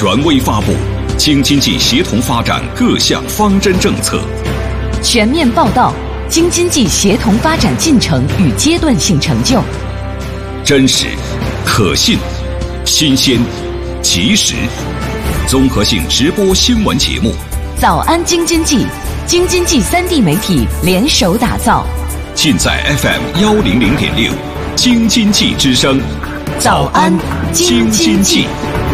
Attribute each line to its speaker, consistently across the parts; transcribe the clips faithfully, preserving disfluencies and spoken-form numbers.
Speaker 1: 权威发布京津冀协同发展各项方针政策，
Speaker 2: 全面报道京津冀协同发展进程与阶段性成就，
Speaker 1: 真实、可信、新鲜、及时，综合性直播新闻节目。
Speaker 2: 早安京津冀，京津冀三地媒体联手打造，
Speaker 1: 尽在 F M 幺零零点六，京津冀之声。
Speaker 2: 早安京津冀。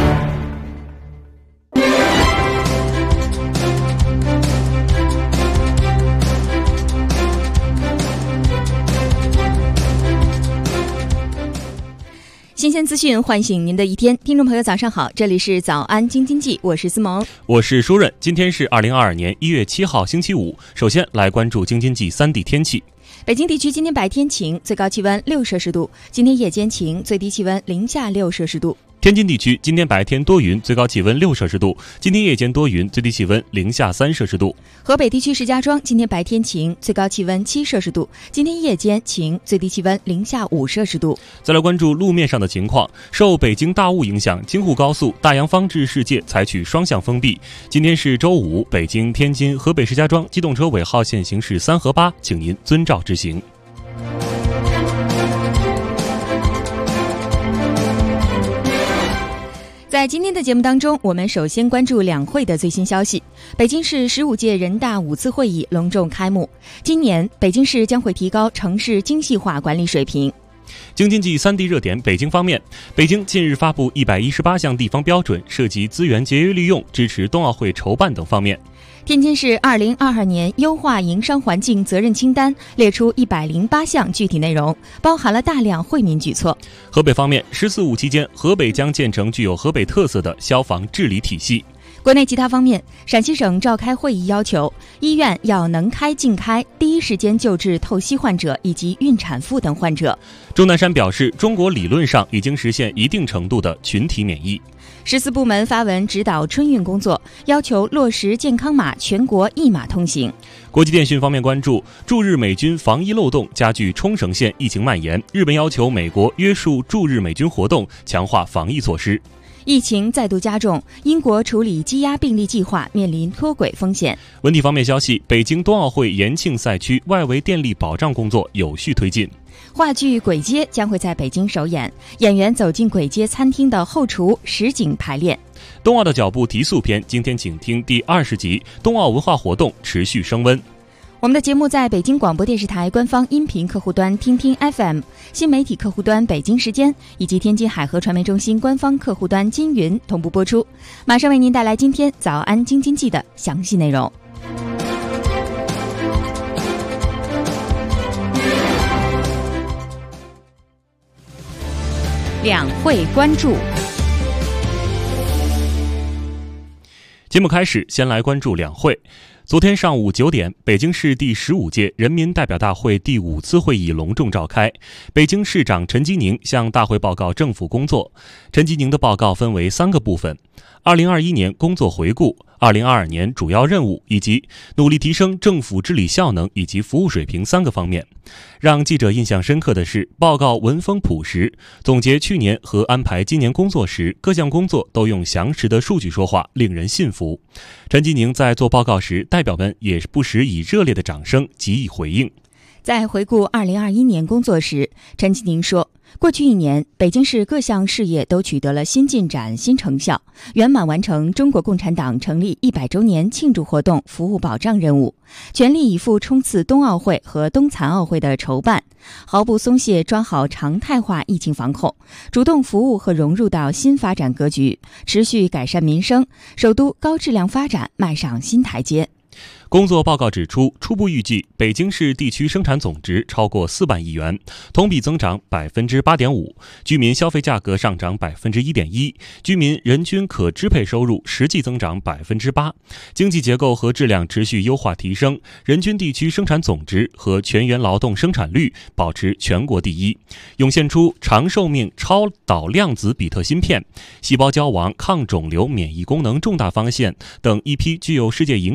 Speaker 2: 新鲜资讯唤醒您的一天，听众朋友早上好，这里是早安京津冀，我是思萌，
Speaker 3: 我是舒润。今天是二零二二年一月七号星期五，首先来关注京津冀三地天气。
Speaker 2: 北京地区今天白天晴，最高气温六摄氏度，今天夜间晴，最低气温零下六摄氏度。
Speaker 3: 天津地区今天白天多云，最高气温六摄氏度，今天夜间多云，最低气温零下三摄氏度。
Speaker 2: 河北地区石家庄今天白天晴，最高气温七摄氏度，今天夜间晴，最低气温零下五摄氏度。
Speaker 3: 再来关注路面上的情况，受北京大雾影响，京沪高速大洋方至世界采取双向封闭。今天是周五，北京、天津、河北石家庄机动车尾号线行驶三和八，请您遵照执行。
Speaker 2: 在今天的节目当中，我们首先关注两会的最新消息。北京市十五届人大五次会议隆重开幕，今年北京市将会提高城市精细化管理水平。
Speaker 3: 京津冀三地热点，北京方面，北京近日发布一百一十八项地方标准，涉及资源节约利用、支持冬奥会筹办等方面。
Speaker 2: 天津市二零二二年优化营商环境责任清单列出一百零八项具体内容，包含了大量惠民举措。
Speaker 3: 河北方面，十四五期间，河北将建成具有河北特色的消防治理体系。
Speaker 2: 国内其他方面，陕西省召开会议要求，医院要能开尽开，第一时间救治透析患者以及孕产妇等患者。
Speaker 3: 钟南山表示，中国理论上已经实现一定程度的群体免疫。
Speaker 2: 十四部门发文指导春运工作，要求落实健康码全国一码通行。
Speaker 3: 国际电讯方面关注，驻日美军防疫漏洞加剧冲绳县疫情蔓延，日本要求美国约束驻日美军活动，强化防疫措施。
Speaker 2: 疫情再度加重，英国处理积压病例计划面临脱轨风险。
Speaker 3: 文体方面消息，北京冬奥会延庆赛区外围电力保障工作有序推进。
Speaker 2: 话剧《鬼街》将会在北京首演，演员走进鬼街餐厅的后厨实景排练。
Speaker 3: 冬奥的脚步提速篇，今天请听第二十集，冬奥文化活动持续升温。
Speaker 2: 我们的节目在北京广播电视台官方音频客户端听听 F M、 新媒体客户端北京时间以及天津海河传媒中心官方客户端金云同步播出。马上为您带来今天早安京津冀的详细内容。两会关注。
Speaker 3: 节目开始，先来关注两会。昨天上午九点，北京市第十五届人民代表大会第五次会议隆重召开。北京市长陈吉宁向大会报告政府工作。陈吉宁的报告分为三个部分：二零二一年工作回顾、二零二二年主要任务以及努力提升政府治理效能以及服务水平三个方面。让记者印象深刻的是，报告文风朴实，总结去年和安排今年工作时，各项工作都用详实的数据说话，令人信服。陈吉宁在做报告时，代表们也不时以热烈的掌声给予回应。
Speaker 2: 在回顾二零二一年工作时，陈吉宁说，过去一年，北京市各项事业都取得了新进展、新成效，圆满完成中国共产党成立一百周年庆祝活动服务保障任务，全力以赴冲刺冬奥会和冬残奥会的筹办，毫不松懈抓好常态化疫情防控，主动服务和融入到新发展格局，持续改善民生，首都高质量发展迈上新台阶。
Speaker 3: 工作报告指出，初步预计北京市地区生产总值超过四万亿元，同比增长百分之八点五，居民消费价格上涨百分之一点一，居民人均可支配收入实际增长百分之八，经济结构和质量持续优化提升，人均地区生产总值和全员劳动生产率保持全国第一，涌现出长寿命超导量子比特芯片、细胞交亡、抗肿瘤、免疫功能重大方向等一批具有世界影响力的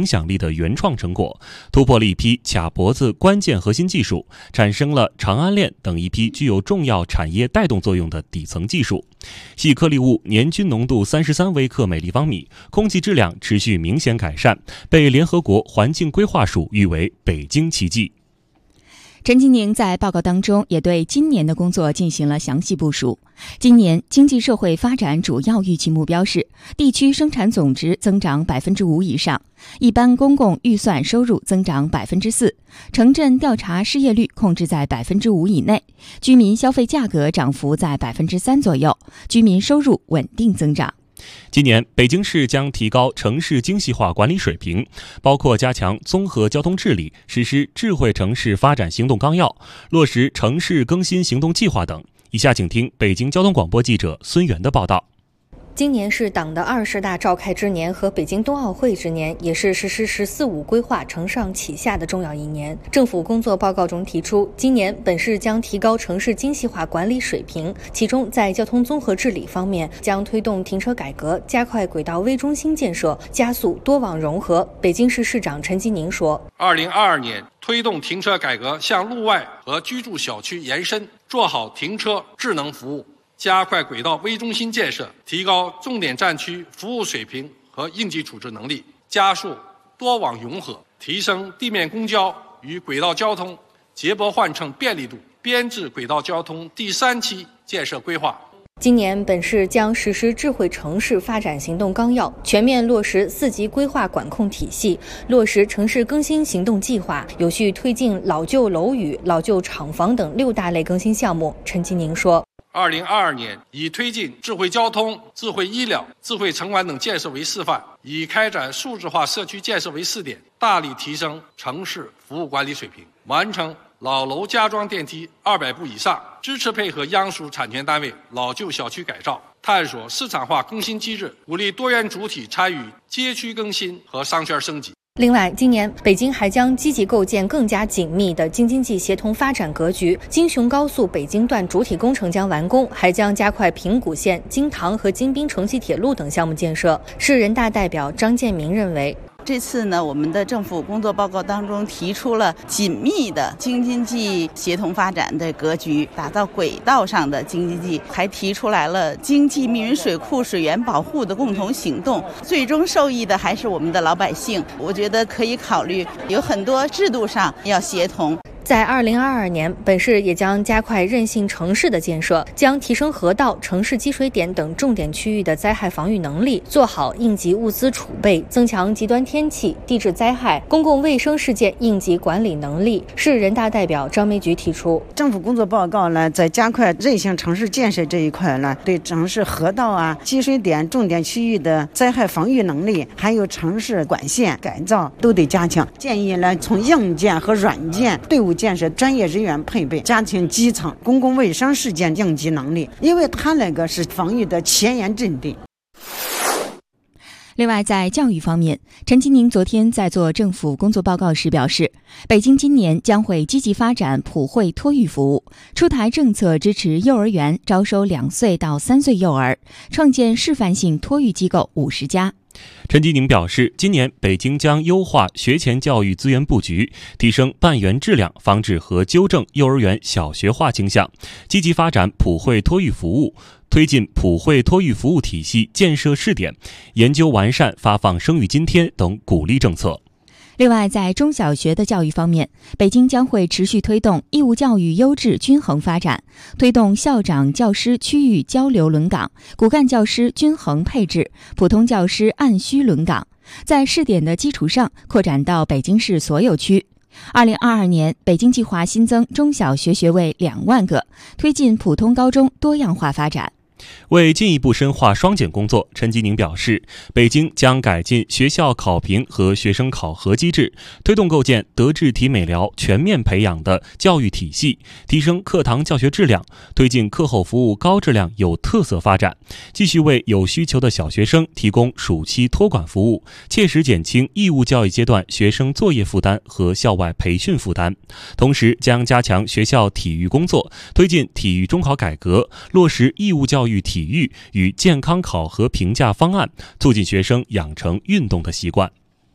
Speaker 3: 的原创成果，突破了一批卡脖子关键核心技术，产生了长安链等一批具有重要产业带动作用的底层技术。细颗粒物年均浓度三十三微克每立方米，空气质量持续明显改善，被联合国环境规划署誉为北京奇迹。
Speaker 2: 陈吉宁在报告当中也对今年的工作进行了详细部署。今年经济社会发展主要预期目标是地区生产总值增长百分之五以上，一般公共预算收入增长百分之四，城镇调查失业率控制在百分之五以内，居民消费价格涨幅在百分之三左右，居民收入稳定增长。
Speaker 3: 今年，北京市将提高城市精细化管理水平，包括加强综合交通治理，实施智慧城市发展行动纲要，落实城市更新行动计划等。以下请听北京交通广播记者孙源的报道。
Speaker 4: 今年是党的二十大召开之年和北京冬奥会之年，也是实施“十四五”规划承上启下的重要一年。政府工作报告中提出，今年本市将提高城市精细化管理水平，其中在交通综合治理方面，将推动停车改革，加快轨道微中心建设，加速多网融合。北京市市长陈吉宁说，
Speaker 5: 二零二二年推动停车改革向路外和居住小区延伸，做好停车智能服务，加快轨道微中心建设，提高重点站区服务水平和应急处置能力，加速多网融合，提升地面公交与轨道交通接驳换乘便利度，编制轨道交通第三期建设规划。
Speaker 4: 今年本市将实施智慧城市发展行动纲要，全面落实四级规划管控体系，落实城市更新行动计划，有序推进老旧楼宇、老旧厂房等六大类更新项目。陈吉宁说，
Speaker 5: 二零二二年以推进智慧交通、智慧医疗、智慧城管等建设为示范，以开展数字化社区建设为试点，大力提升城市服务管理水平，完成老楼加装电梯二百部以上，支持配合央属产权单位老旧小区改造，探索市场化更新机制，鼓励多元主体参与街区更新和商圈升级。
Speaker 4: 另外，今年北京还将积极构建更加紧密的京津冀协同发展格局。京雄高速北京段主体工程将完工，还将加快平谷线、京唐和京滨城际铁路等项目建设。市人大代表张建民认为，
Speaker 6: 这次呢，我们的政府工作报告当中提出了紧密的京津冀协同发展的格局，打造轨道上的京津冀，还提出来了京冀密云水库水源保护的共同行动，最终受益的还是我们的老百姓。我觉得可以考虑有很多制度上要协同。
Speaker 4: 在二零二二年，本市也将加快韧性城市的建设，将提升河道、城市积水点等重点区域的灾害防御能力，做好应急物资储备，增强极端天气、地质灾害、公共卫生事件应急管理能力。市人大代表张梅菊提出，
Speaker 7: 政府工作报告呢，在加快韧性城市建设这一块呢，对城市河道啊、积水点、重点区域的灾害防御能力，还有城市管线改造都得加强。建议呢，从硬件和软件队伍建设专业人员配备，加强基层公共卫生事件应急能力，因为它那个是防御的前沿阵地。
Speaker 2: 另外，在教育方面，陈吉宁昨天在做政府工作报告时表示，北京今年将会积极发展普惠托育服务，出台政策支持幼儿园招收两岁到三岁幼儿，创建示范性托育机构五十家。
Speaker 3: 陈吉宁表示，今年北京将优化学前教育资源布局，提升办园质量，防止和纠正幼儿园小学化倾向，积极发展普惠托育服务，推进普惠托育服务体系建设试点，研究完善发放生育津贴等鼓励政策。
Speaker 2: 另外，在中小学的教育方面，北京将会持续推动义务教育优质均衡发展，推动校长教师区域交流轮岗，骨干教师均衡配置，普通教师按需轮岗，在试点的基础上扩展到北京市所有区。二零二二年，北京计划新增中小学学位两万个，推进普通高中多样化发展。
Speaker 3: 为进一步深化双减工作，陈吉宁表示，北京将改进学校考评和学生考核机制，推动构建德智体美疗全面培养的教育体系，提升课堂教学质量，推进课后服务高质量有特色发展，继续为有需求的小学生提供暑期托管服务，切实减轻义务教育阶段学生作业负担和校外培训负担。同时，将加强学校体育工作，推进体育中考改革，落实义务教育体育与健康考核评价方案，促进学生养成运动的习惯。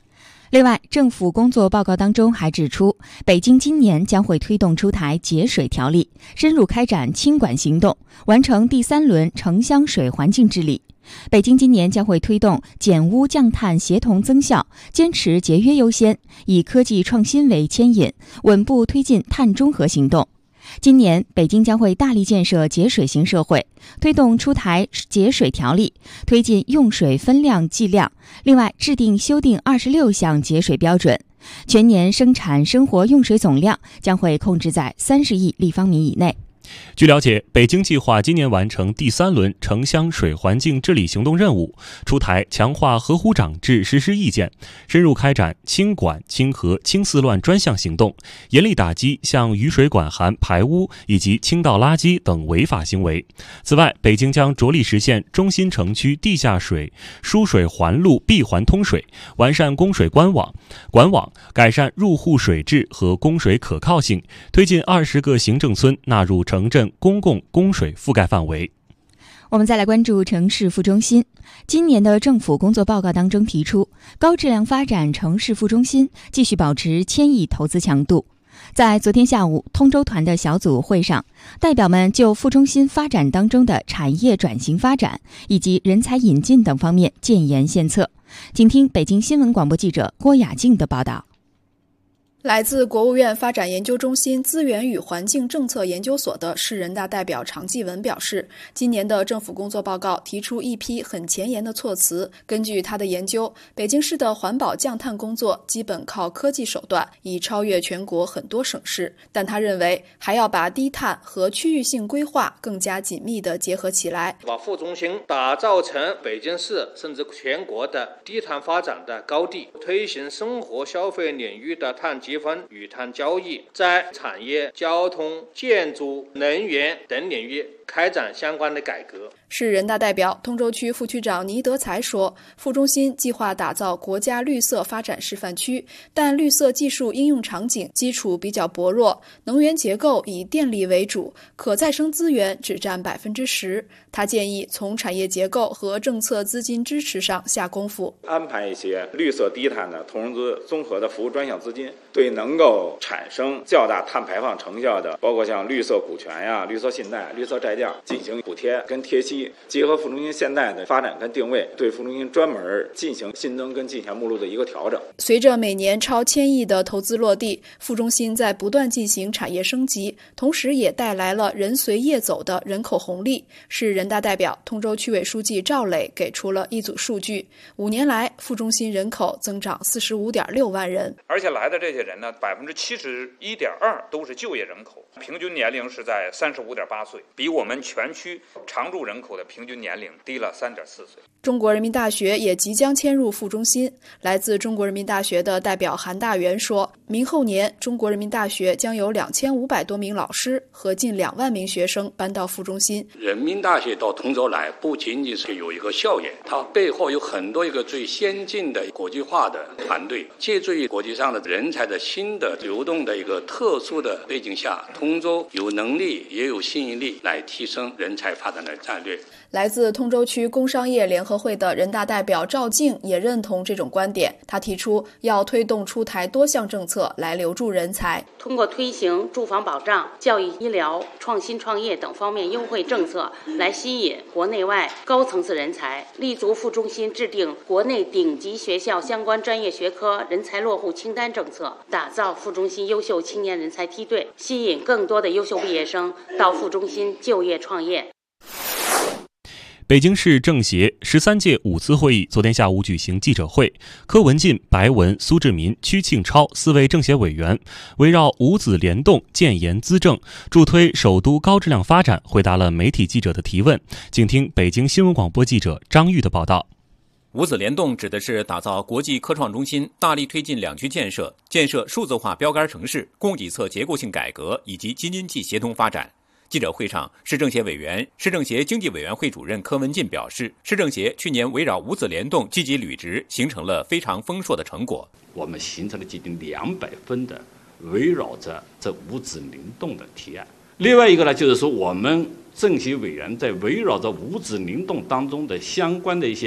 Speaker 2: 另外，政府工作报告当中还指出，北京今年将会推动出台节水条例，深入开展清管行动，完成第三轮城乡水环境治理。北京今年将会推动减污降碳协同增效，坚持节约优先，以科技创新为牵引，稳步推进碳中和行动。今年，北京将会大力建设节水型社会，推动出台节水条例，推进用水分量计量。另外，制定修订二十六项节水标准，全年生产生活用水总量将会控制在三十亿立方米以内。
Speaker 3: 据了解，北京计划今年完成第三轮城乡水环境治理行动任务，出台强化河湖长治实施意见，深入开展清管、清河、清四乱专项行动，严厉打击向雨水管涵排污以及倾倒垃圾等违法行为。此外，北京将着力实现中心城区地下水输水环路闭环通水，完善供水官网管网，改善入户水质和供水可靠性，推进二十个行政村纳入城镇公共供水覆盖范围。
Speaker 2: 我们再来关注城市副中心。今年的政府工作报告当中提出，高质量发展城市副中心继续保持千亿投资强度。在昨天下午，通州团的小组会上，代表们就副中心发展当中的产业转型发展以及人才引进等方面建言献策。请听北京新闻广播记者郭雅静的报道。
Speaker 8: 来自国务院发展研究中心资源与环境政策研究所的市人大代表常继文表示，今年的政府工作报告提出一批很前沿的措辞。根据他的研究，北京市的环保降碳工作基本靠科技手段，已超越全国很多省市。但他认为，还要把低碳和区域性规划更加紧密地结合起来，
Speaker 9: 把副中心打造成北京市甚至全国的低碳发展的高地，推行生活消费领域的碳积分与碳交易，在产业、交通、建筑、能源等领域开展相关的改革。
Speaker 8: 市人大代表、通州区副区长倪德才说，副中心计划打造国家绿色发展示范区，但绿色技术应用场景基础比较薄弱，能源结构以电力为主，可再生资源只占百分之十。他建议从产业结构和政策资金支持上下功夫，
Speaker 10: 安排一些绿色低碳的投融资综合的服务专项资金，对能够产生较大碳排放成效的，包括像绿色股权呀、绿色信贷、绿色债券进行补贴跟贴息，结合副中心现在的发展跟定位，对副中心专门进行新增跟进项目录的一个调整。
Speaker 8: 随着每年超千亿的投资落地，副中心在不断进行产业升级，同时也带来了人随业走的人口红利。市人大代表、通州区委书记赵磊给出了一组数据：五年来，副中心人口增长四十五点六万人，
Speaker 11: 而且来的这些人呢，百分之七十一点二都是就业人口，平均年龄是在三十五点八岁，比我们全区常住人口的平均年龄低了三点四岁。
Speaker 8: 中国人民大学也即将迁入副中心。来自中国人民大学的代表韩大元说，明后年中国人民大学将有两千五百多名老师和近两万名学生搬到副中心。
Speaker 12: 人民大学到通州来，不仅仅是有一个校园，它背后有很多一个最先进的国际化的团队，借助于国际上的人才的新的流动的一个特殊的背景下，通州有能力也有吸引力来提升人才发展的战略。
Speaker 8: 来自通州区工商业联合会的人大代表赵静也认同这种观点，他提出要推动出台多项政策来留住人才，
Speaker 13: 通过推行住房保障、教育医疗、创新创业等方面优惠政策来吸引国内外高层次人才，立足副中心制定国内顶级学校相关专业学科人才落户清单政策，打造副中心优秀青年人才梯队，吸引更多的优秀毕业生到副中心就业创业。
Speaker 3: 北京市政协十三届五次会议昨天下午举行记者会，柯文进、白文、苏志民、屈庆超四位政协委员围绕五子联动、建言资政，助推首都高质量发展，回答了媒体记者的提问。请听北京新闻广播记者张玉的报道。
Speaker 14: 五子联动指的是打造国际科创中心，大力推进两区建设，建设数字化标杆城市，供给侧结构性改革以及京津冀协同发展。记者会上，市政协委员、市政协经济委员会主任柯文进表示，市政协去年围绕五子联动积极履职，形成了非常丰硕的成果。
Speaker 15: 我们形成了接近两百分的围绕着这五子联动的提案。另外一个呢，就是说我们政协委员在围绕着五子联动当中的相关的一些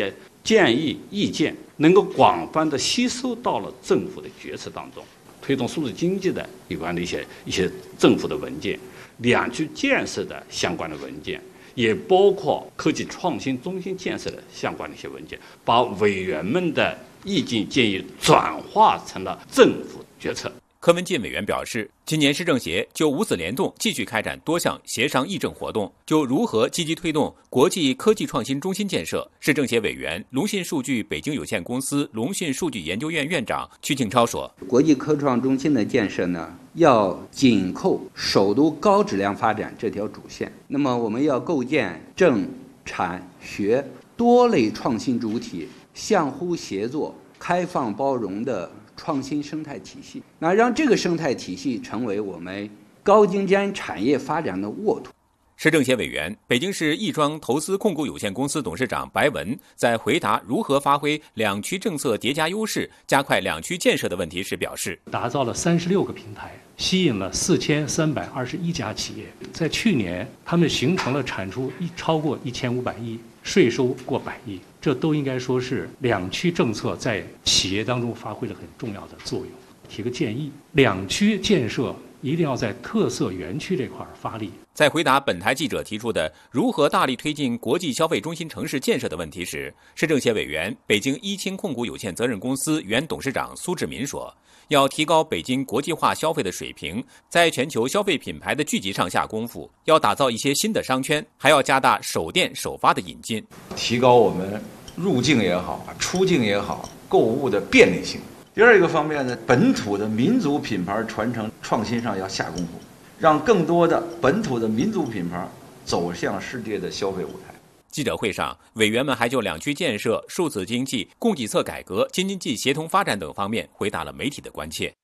Speaker 15: 建议、意见能够广泛的吸收到了政府的决策当中，推动数字经济的有关的一些一些政府的文件，两区建设的相关的文件，也包括科技创新中心建设的相关的一些文件，把委员们的意见建议转化成了政府决策。
Speaker 14: 柯文进委员表示，今年市政协就五子联动继续开展多项协商议政活动，就如何积极推动国际科技创新中心建设，市政协委员、龙信数据北京有限公司龙信数据研究院院长曲庆超说，
Speaker 16: 国际科创中心的建设呢，要紧扣首都高质量发展这条主线。那么我们要构建政、产、学多类创新主体相互协作、开放包容的创新生态体系，那让这个生态体系成为我们高精尖产业发展的沃土。
Speaker 14: 市政协委员、北京市亦庄投资控股有限公司董事长白文在回答如何发挥两区政策叠加优势，加快两区建设的问题时表示，
Speaker 17: 打造了三十六个平台，吸引了四千三百二十一家企业，在去年他们形成了产出一超过一千五百亿，税收过百亿，这都应该说是两区政策在企业当中发挥了很重要的作用。提个建议，两区建设一定要在特色园区这块发力。
Speaker 14: 在回答本台记者提出的如何大力推进国际消费中心城市建设的问题时，市政协委员、北京一清控股有限责任公司原董事长苏志民说，要提高北京国际化消费的水平，在全球消费品牌的聚集上下功夫，要打造一些新的商圈，还要加大首店首发的引进，
Speaker 18: 提高我们入境也好、出境也好购物的便利性。第二一个方面呢，本土的民族品牌传承创新上要下功夫，让更多的本土的民族品牌走向世界的消费舞台。
Speaker 14: 记者会上，委员们还就两区建设、数字经济、供给侧改革、京津冀协同发展等方面回答了媒体的关切。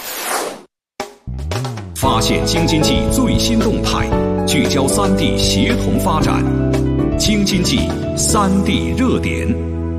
Speaker 1: 发现京津冀最新动态，聚焦三地协同发展，京津冀三地热点。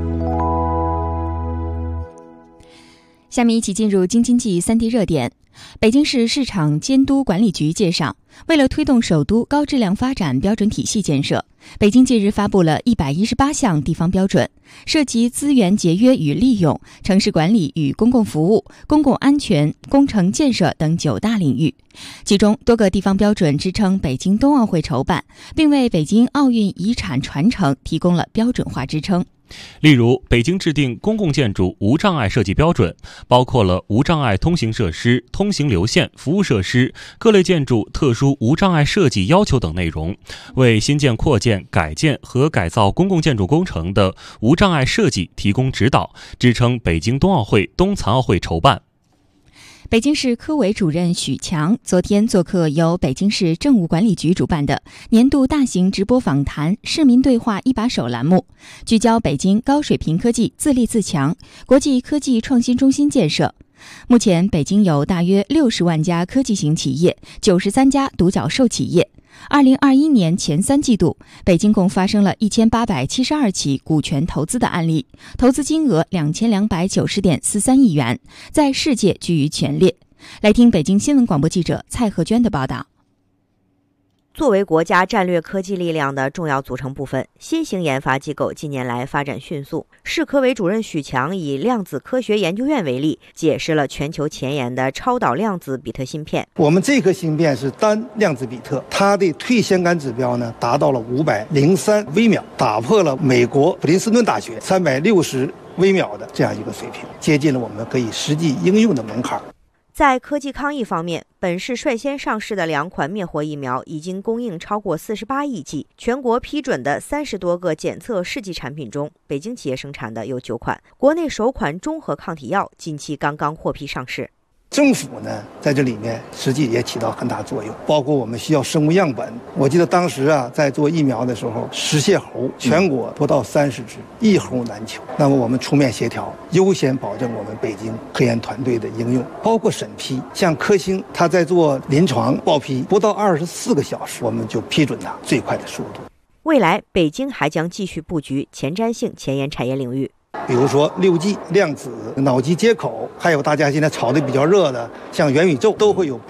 Speaker 2: 下面一起进入京津冀三地热点。北京市市场监督管理局介绍，为了推动首都高质量发展标准体系建设，北京近日发布了一百一十八项地方标准，涉及资源节约与利用、城市管理与公共服务、公共安全、工程建设等九大领域。其中，多个地方标准支撑北京冬奥会筹办，并为北京奥运遗产传承提供了标准化支撑。
Speaker 3: 例如，北京制定公共建筑无障碍设计标准，包括了无障碍通行设施、通行流线、服务设施、各类建筑特殊无障碍设计要求等内容，为新建、扩建、改建和改造公共建筑工程的无障碍设计提供指导，支撑北京冬奥会、冬残奥会筹办。
Speaker 2: 北京市科委主任许强昨天做客由北京市政务管理局主办的年度大型直播访谈市民对话一把手栏目，聚焦北京高水平科技自立自强、国际科技创新中心建设。目前，北京有大约六十万家科技型企业，九十三家独角兽企业。二零二一年前三季度，北京共发生了一千八百七十二起股权投资的案例，投资金额两千两百九十点四三亿元，在世界居于前列。来听北京新闻广播记者蔡和娟的报道。
Speaker 19: 作为国家战略科技力量的重要组成部分，新型研发机构近年来发展迅速。市科委主任许强以量子科学研究院为例，解释了全球前沿的超导量子比特芯片。
Speaker 20: 我们这颗芯片是单量子比特，它的退相干指标呢达到了五百零三微秒，打破了美国普林斯顿大学三百六十微秒的这样一个水平，接近了我们可以实际应用的门槛。
Speaker 19: 在科技抗疫方面，本市率先上市的两款灭活疫苗已经供应超过四十八亿剂。全国批准的三十多个检测试剂产品中，北京企业生产的有九款。国内首款中和抗体药近期刚刚获批上市。
Speaker 20: 政府呢，在这里面实际也起到很大作用，包括我们需要生物样本。我记得当时啊，在做疫苗的时候，食蟹猴全国不到三十只，一猴难求。那么我们出面协调，优先保证我们北京科研团队的应用，包括审批。像科兴，它在做临床报批，不到二十四个小时，我们就批准它最快的速度。
Speaker 19: 未来，北京还将继续布局前瞻性前沿产业领域。
Speaker 20: 比如说六 G、量子、脑机接口，还有大家现在炒的比较热的像元宇宙，都会有布局。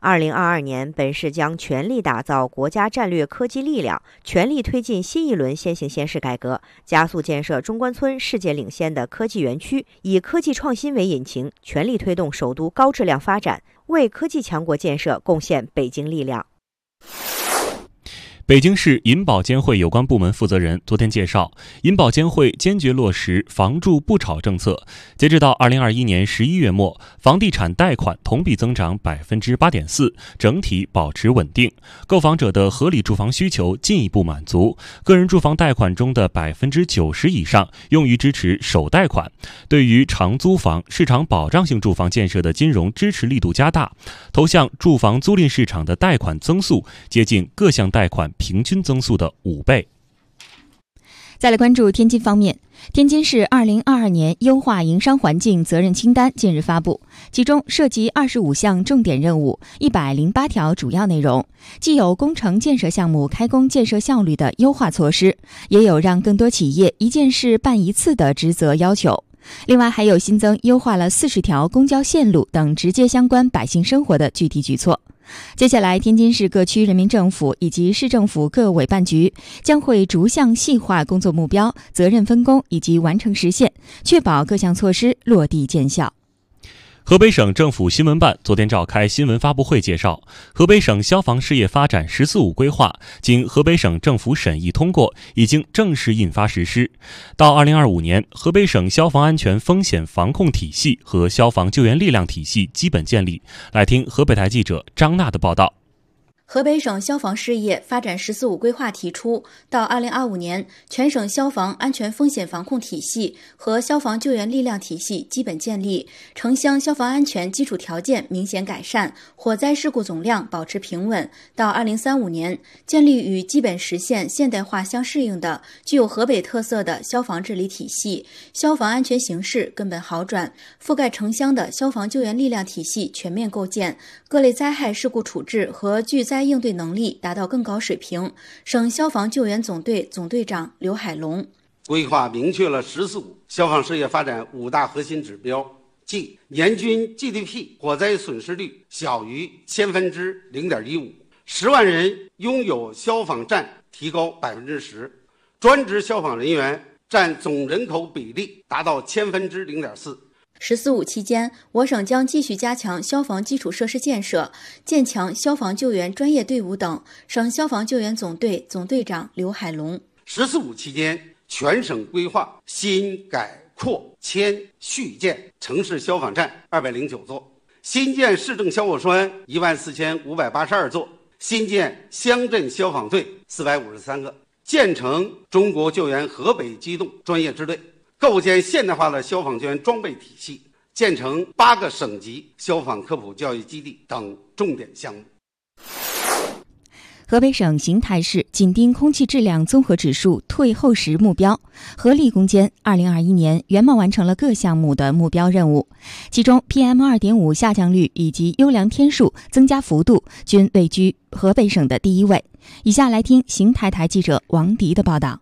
Speaker 19: 二零二二年，本市将全力打造国家战略科技力量，全力推进新一轮先行先试改革，加速建设中关村世界领先的科技园区，以科技创新为引擎，全力推动首都高质量发展，为科技强国建设贡献北京力量。
Speaker 3: 北京市银保监会有关部门负责人昨天介绍，银保监会坚决落实房住不炒政策。截止到二零二一年十一月末，房地产贷款同比增长百分之八点四，整体保持稳定。购房者的合理住房需求进一步满足，个人住房贷款中的百分之九十以上用于支持首贷款。对于长租房、市场保障性住房建设的金融支持力度加大，投向住房租赁市场的贷款增速接近各项贷款平均增速的五倍。
Speaker 2: 再来关注天津方面，天津市二零二二年优化营商环境责任清单近日发布，其中涉及二十五项重点任务、一百零八条主要内容，既有工程建设项目开工建设效率的优化措施，也有让更多企业一件事办一次的职责要求。另外还有新增优化了四十条公交线路等直接相关百姓生活的具体举措。接下来，天津市各区人民政府以及市政府各委办局将会逐项细化工作目标、责任分工以及完成实现，确保各项措施落地见效。
Speaker 3: 河北省政府新闻办昨天召开新闻发布会介绍，河北省消防事业发展“十四五”规划经河北省政府审议通过，已经正式印发实施。到二零二五年，河北省消防安全风险防控体系和消防救援力量体系基本建立。来听河北台记者张娜的报道。
Speaker 4: 河北省消防事业发展“十四五”规划提出，到二零二五年，全省消防安全风险防控体系和消防救援力量体系基本建立，城乡消防安全基础条件明显改善，火灾事故总量保持平稳。到二零三五年，建立与基本实现现代化相适应的、具有河北特色的消防治理体系，消防安全形势根本好转，覆盖城乡的消防救援力量体系全面构建，各类灾害事故处置和巨灾应对能力达到更高水平。省消防救援总队总队长刘海龙，
Speaker 21: 规划明确了“十四五”消防事业发展五大核心指标，即年均 G D P 火灾损失率小于千分之零点一五，十万人拥有消防站提高百分之十，专职消防人员占总人口比例达到千分之零点四。
Speaker 4: 十四五期间，我省将继续加强消防基础设施建设，建强消防救援专业队伍等。省消防救援总队总队长刘海龙，
Speaker 21: 十四五期间，全省规划新改扩迁续建城市消防站二百零九座，新建市政消火栓一万四千五百八十二座，新建乡镇消防队四百五十三个，建成中国救援河北机动专业支队，构建现代化的消防救援装备体系，建成八个省级消防科普教育基地等重点项目。
Speaker 2: 河北省邢台市紧盯空气质量综合指数退后时目标，合力攻坚二零二一年圆满完成了各项目的目标任务，其中 P M 二点五 下降率以及优良天数增加幅度均位居河北省的第一位。以下来听邢台台记者王迪的报道。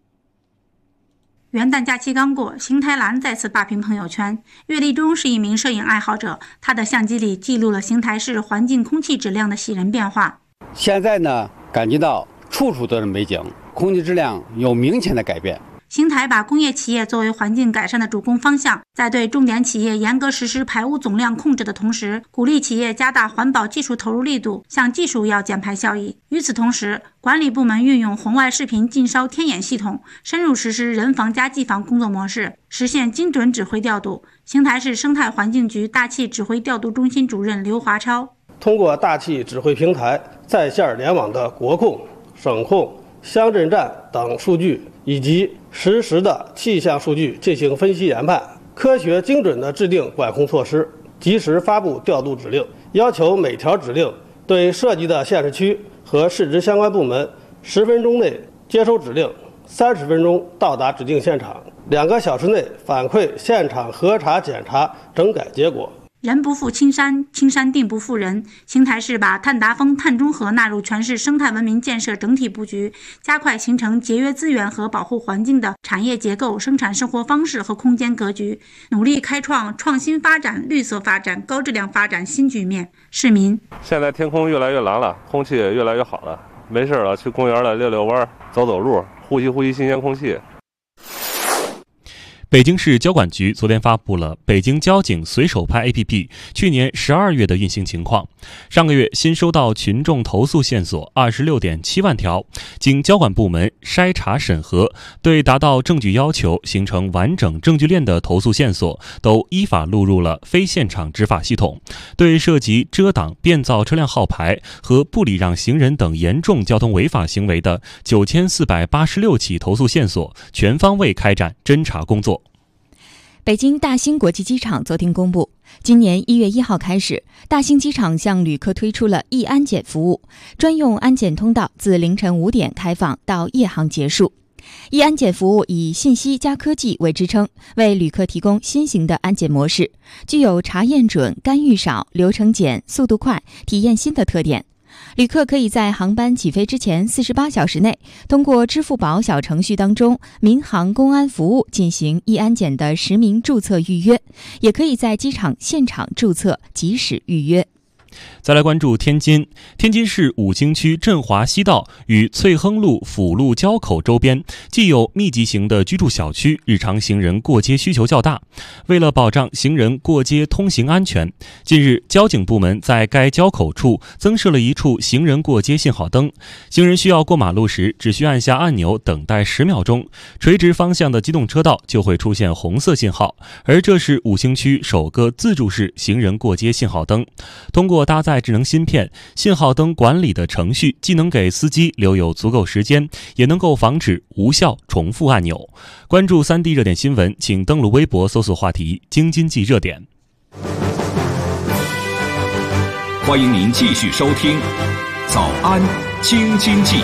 Speaker 22: 元旦假期刚过，邢台蓝再次霸屏朋友圈。岳立忠是一名摄影爱好者，他的相机里记录了邢台市环境空气质量的喜人变化。
Speaker 23: 现在呢，感觉到处处都是美景，空气质量有明显的改变。
Speaker 22: 邢台把工业企业作为环境改善的主攻方向，在对重点企业严格实施排污总量控制的同时，鼓励企业加大环保技术投入力度，向技术要减排效益。与此同时，管理部门运用红外视频近烧天眼系统，深入实施人防加机防工作模式，实现精准指挥调度。邢台市生态环境局大气指挥调度中心主任刘华超，
Speaker 24: 通过大气指挥平台在线联网的国控、省控、乡镇站等数据，以及实时的气象数据进行分析研判，科学精准地制定管控措施，及时发布调度指令，要求每条指令对涉及的县市区和市直相关部门十分钟内接收指令，三十分钟到达指定现场，两个小时内反馈现场核查检查整改结果。
Speaker 22: 人不负青山，青山定不负人。邢台市把碳达峰、碳中和纳入全市生态文明建设整体布局，加快形成节约资源和保护环境的产业结构、生产生活方式和空间格局，努力开创创新发展、绿色发展、高质量发展新局面。市民
Speaker 5: 现在天空越来越蓝了，空气也越来越好了，没事了去公园来遛遛弯、走走路，呼吸呼吸新鲜空气。
Speaker 3: 北京市交管局昨天发布了北京交警随手拍 A P P 去年十二月的运行情况。上个月新收到群众投诉线索二十六点七万条，经交管部门筛查审核，对达到证据要求、形成完整证据链的投诉线索，都依法录入了非现场执法系统。对涉及遮挡、变造车辆号牌和不礼让行人等严重交通违法行为的九千四百八十六起投诉线索，全方位开展侦查工作。
Speaker 2: 北京大兴国际机场昨天公布，今年一月一号开始，大兴机场向旅客推出了易安检服务，专用安检通道自凌晨五点开放到夜航结束。易安检服务以信息加科技为支撑，为旅客提供新型的安检模式，具有查验准、干预少、流程简、速度快、体验新的特点。旅客可以在航班起飞之前四十八小时内，通过支付宝小程序当中民航公安服务进行易安检的实名注册预约，也可以在机场现场注册即时预约。
Speaker 3: 再来关注天津，天津市五星区振华西道与翠亨路辅路交口周边既有密集型的居住小区，日常行人过街需求较大。为了保障行人过街通行安全，近日交警部门在该交口处增设了一处行人过街信号灯，行人需要过马路时只需按下按钮等待十秒钟，垂直方向的机动车道就会出现红色信号，而这是五星区首个自助式行人过街信号灯。通过搭载智能芯片，信号灯管理的程序既能给司机留有足够时间，也能够防止无效重复按钮。关注三 D 热点新闻，请登录微博搜索话题京津冀热点。
Speaker 1: 欢迎您继续收听早安京津冀。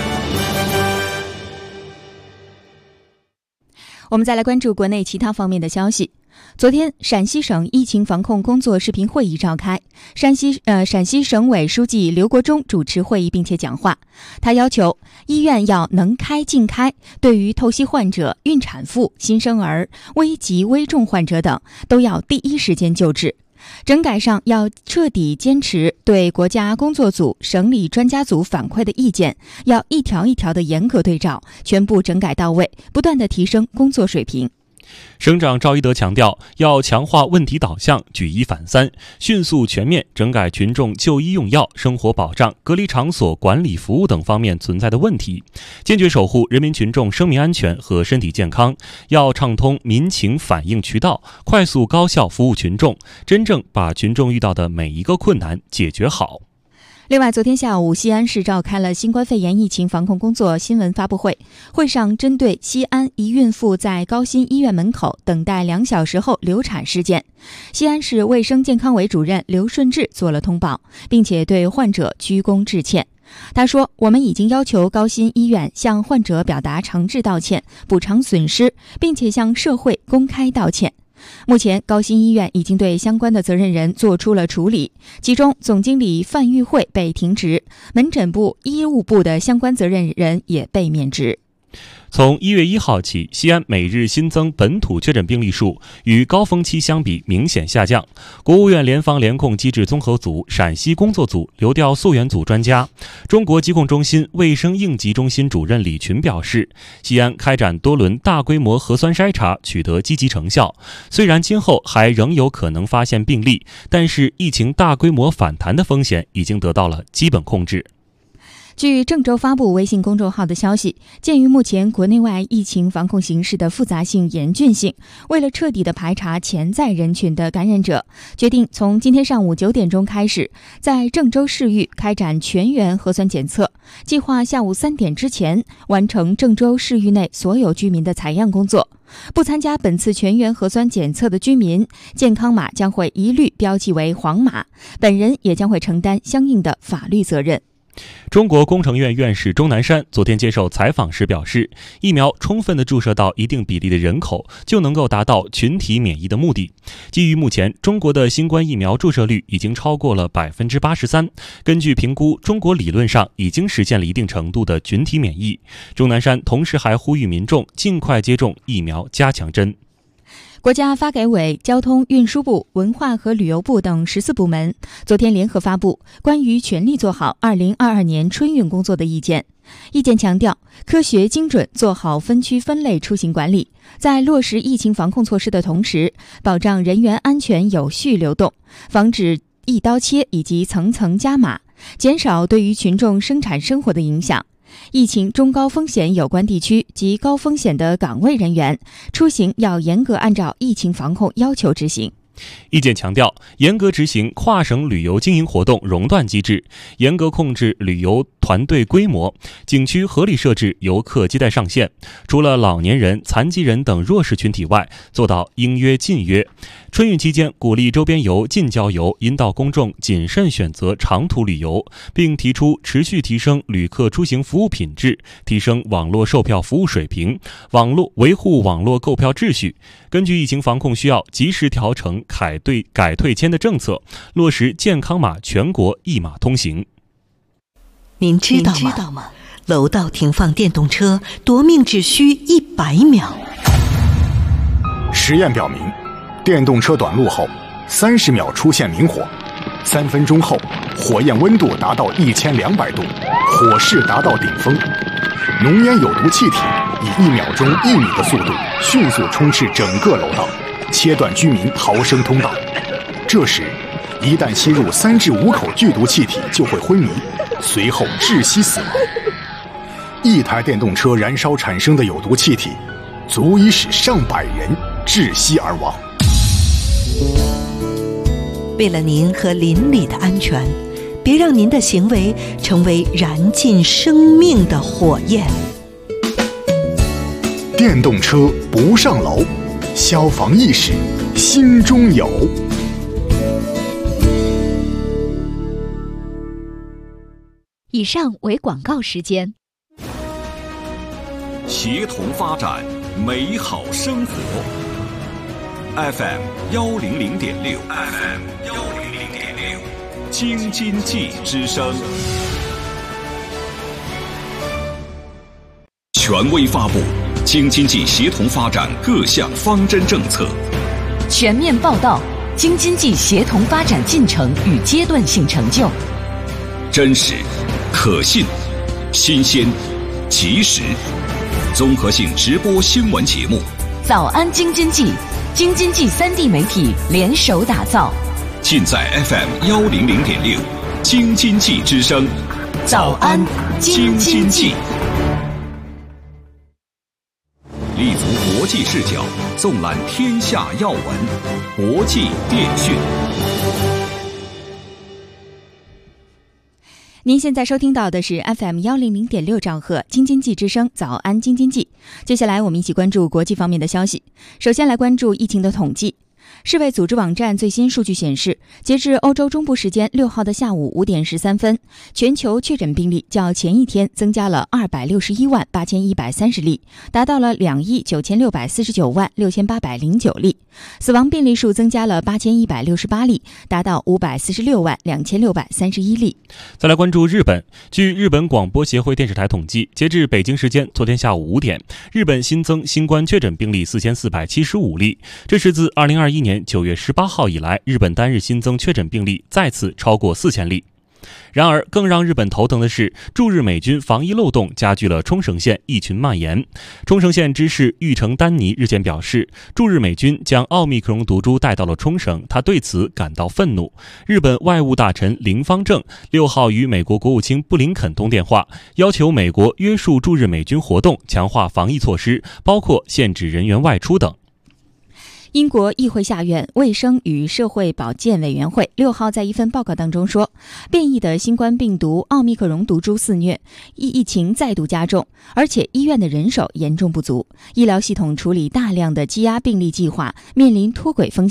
Speaker 2: 我们再来关注国内其他方面的消息。昨天，陕西省疫情防控工作视频会议召开，山西呃陕西省委书记刘国中主持会议并且讲话。他要求医院要能开尽开，对于透析患者、孕产妇、新生儿、危急危重患者等，都要第一时间救治。整改上要彻底坚持对国家工作组、省里专家组反馈的意见，要一条一条的严格对照，全部整改到位，不断的提升工作水平。
Speaker 3: 省长赵一德强调，要强化问题导向，举一反三，迅速全面整改群众就医用药、生活保障、隔离场所管理服务等方面存在的问题，坚决守护人民群众生命安全和身体健康，要畅通民情反映渠道，快速高效服务群众，真正把群众遇到的每一个困难解决好。
Speaker 2: 另外，昨天下午，西安市召开了新冠肺炎疫情防控工作新闻发布会。会上针对西安一孕妇在高新医院门口等待两小时后流产事件，西安市卫生健康委主任刘顺志做了通报，并且对患者鞠躬致歉。他说，我们已经要求高新医院向患者表达诚挚道歉，补偿损失，并且向社会公开道歉。目前，高新医院已经对相关的责任人做出了处理，其中总经理范玉慧被停职，门诊部、医务部的相关责任人也被免职。
Speaker 3: 从一月一号起，西安每日新增本土确诊病例数与高峰期相比明显下降。国务院联防联控机制综合组陕西工作组流调溯源组专家、中国疾控中心卫生应急中心主任李群表示，西安开展多轮大规模核酸筛查取得积极成效，虽然今后还仍有可能发现病例，但是疫情大规模反弹的风险已经得到了基本控制。
Speaker 2: 据郑州发布微信公众号的消息，鉴于目前国内外疫情防控形势的复杂性、严峻性，为了彻底的排查潜在人群的感染者，决定从今天上午九点钟开始，在郑州市域开展全员核酸检测，计划下午三点之前完成郑州市域内所有居民的采样工作。不参加本次全员核酸检测的居民，健康码将会一律标记为黄码，本人也将会承担相应的法律责任。
Speaker 3: 中国工程院院士钟南山昨天接受采访时表示，疫苗充分地注射到一定比例的人口，就能够达到群体免疫的目的。基于目前中国的新冠疫苗注射率已经超过了百分之八十三，根据评估，中国理论上已经实现了一定程度的群体免疫。钟南山同时还呼吁民众尽快接种疫苗加强针。
Speaker 2: 国家发改委、交通运输部、文化和旅游部等十四部门昨天联合发布关于全力做好二零二二年春运工作的意见。意见强调，科学精准做好分区分类出行管理，在落实疫情防控措施的同时，保障人员安全有序流动，防止一刀切以及层层加码，减少对于群众生产生活的影响。疫情中高风险有关地区及高风险的岗位人员出行要严格按照疫情防控要求执行。
Speaker 3: 意见强调，严格执行跨省旅游经营活动熔断机制，严格控制旅游团队规模，景区合理设置游客接待上限。除了老年人、残疾人等弱势群体外，做到应约尽约。春运期间，鼓励周边游、近郊游，引导公众谨慎选择长途旅游，并提出持续提升旅客出行服务品质，提升网络售票服务水平，网络维护网络购票秩序。根据疫情防控需要，及时调整改对改退签的政策，落实健康码全国一码通行。
Speaker 6: 您知道吗？知道吗？楼道停放电动车夺命只需一百秒。
Speaker 7: 实验表明，电动车短路后，三十秒出现明火，三分钟后，火焰温度达到一千两百度，火势达到顶峰。浓烟有毒气体以一秒钟一米的速度迅速充斥整个楼道，切断居民逃生通道。这时，一旦吸入三至五口剧毒气体，就会昏迷，随后窒息死亡。一台电动车燃烧产生的有毒气体，足以使上百人窒息而亡。
Speaker 6: 为了您和邻里的安全，别让您的行为成为燃尽生命的火焰。
Speaker 7: 电动车不上楼，消防意识心中有。
Speaker 9: 以上为广告时间。
Speaker 1: 协同发展，美好生活。F M 幺零零点六 ，F M 幺零零点六，京津冀之声。权威发布京津冀协同发展各项方针政策，
Speaker 9: 全面报道京津冀协同发展进程与阶段性成就，
Speaker 1: 真实、可信、新鲜、及时，综合性直播新闻节目。
Speaker 9: 早安京津冀，京津冀三地媒体联手打造，
Speaker 1: 尽在 F M 幺零零点六，京津冀之声。
Speaker 9: 早安京津冀。
Speaker 1: 立足国际视角，纵览天下要闻，国际电讯。
Speaker 2: 您现在收听到的是 F M 幺零零点六兆赫京津冀之声早安京津冀。接下来我们一起关注国际方面的消息。首先来关注疫情的统计。世卫组织网站最新数据显示，截至欧洲中部时间六号的下午五点十三分，全球确诊病例较前一天增加了二百六十一万八千一百三十例，达到了两亿九千六百四十九万六千八百零九例。死亡病例数增加了八千一百六十八例，达到五百四十六万两千六百三十一例。
Speaker 3: 再来关注日本。据日本广播协会电视台统计，截至北京时间昨天下午五点，日本新增新冠确诊病例四千四百七十五例，这是自二零二一年九月十八号以来，日本单日新增确诊病例再次超过四千例。然而，更让日本头疼的是，驻日美军防疫漏洞加剧了冲绳县疫群蔓延。冲绳县知事玉城丹尼日前表示，驻日美军将奥密克戎毒株带到了冲绳，他对此感到愤怒。日本外务大臣林芳正六号与美国国务卿布林肯通电话，要求美国约束驻日美军活动，强化防疫措施，包括限制人员外出等。
Speaker 2: 英国议会下院卫生与社会保健委员会六号在一份报告当中说，变异的新冠病毒奥密克戎毒株肆虐，疫疫情再度加重，而且医院的人手严重不足，医疗系统处理大量的积压病例计划面临脱轨风险。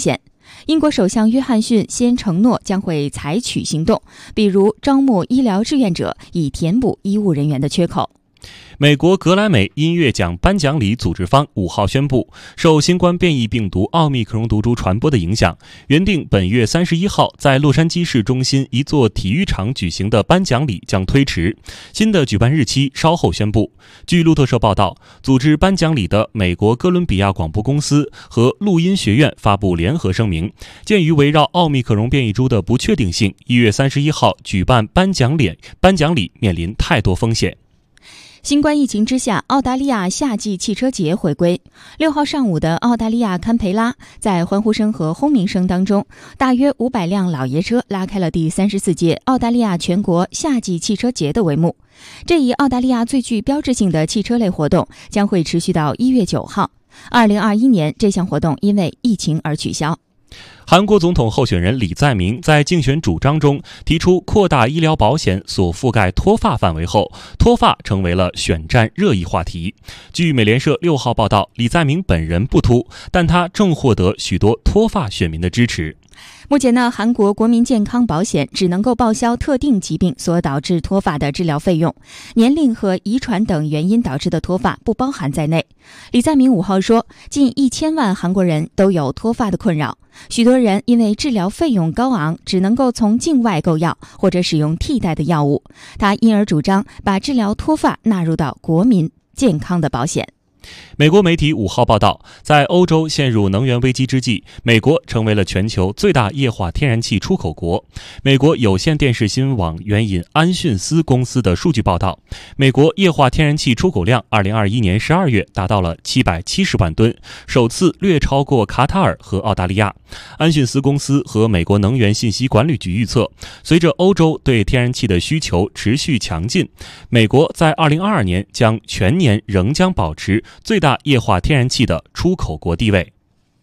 Speaker 2: 英国首相约翰逊先承诺将会采取行动，比如招募医疗志愿者，以填补医务人员的缺口。
Speaker 3: 美国格莱美音乐奖颁奖礼组织方五号宣布，受新冠变异病毒奥密克戎毒株传播的影响，原定本月三十一号在洛杉矶市中心一座体育场举行的颁奖礼将推迟，新的举办日期稍后宣布。据路透社报道，组织颁奖礼的美国哥伦比亚广播公司和录音学院发布联合声明，鉴于围绕奥密克戎变异株的不确定性，一月三十一号举办颁奖礼颁奖礼面临太多风险。
Speaker 2: 新冠疫情之下，澳大利亚夏季汽车节回归。六号上午的澳大利亚堪培拉，在欢呼声和轰鸣声当中，大约五百辆老爷车拉开了第三十四届澳大利亚全国夏季汽车节的帷幕。这一澳大利亚最具标志性的汽车类活动将会持续到一月九号。二零二一年这项活动因为疫情而取消。
Speaker 3: 韩国总统候选人李在明在竞选主张中提出扩大医疗保险所覆盖脱发范围后，脱发成为了选战热议话题。据美联社六号报道，李在明本人不秃，但他正获得许多脱发选民的支持。
Speaker 2: 目前呢，韩国国民健康保险只能够报销特定疾病所导致脱发的治疗费用，年龄和遗传等原因导致的脱发不包含在内。李在明五号说，近一千万韩国人都有脱发的困扰，许多人因为治疗费用高昂，只能够从境外购药或者使用替代的药物。他因而主张把治疗脱发纳入到国民健康的保险。
Speaker 3: 美国媒体五号报道，在欧洲陷入能源危机之际，美国成为了全球最大液化天然气出口国。美国有线电视新闻网援引安讯斯公司的数据报道，美国液化天然气出口量二零二一年十二月达到了七百七十万吨，首次略超过卡塔尔和澳大利亚。安讯斯公司和美国能源信息管理局预测，随着欧洲对天然气的需求持续强劲，美国在二零二二年将全年仍将保持最大液化天然气的出口国地位。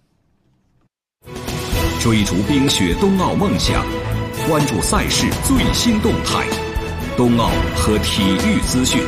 Speaker 1: 追逐冰雪冬奥梦想，关注赛事最新动态，冬奥和体育资讯。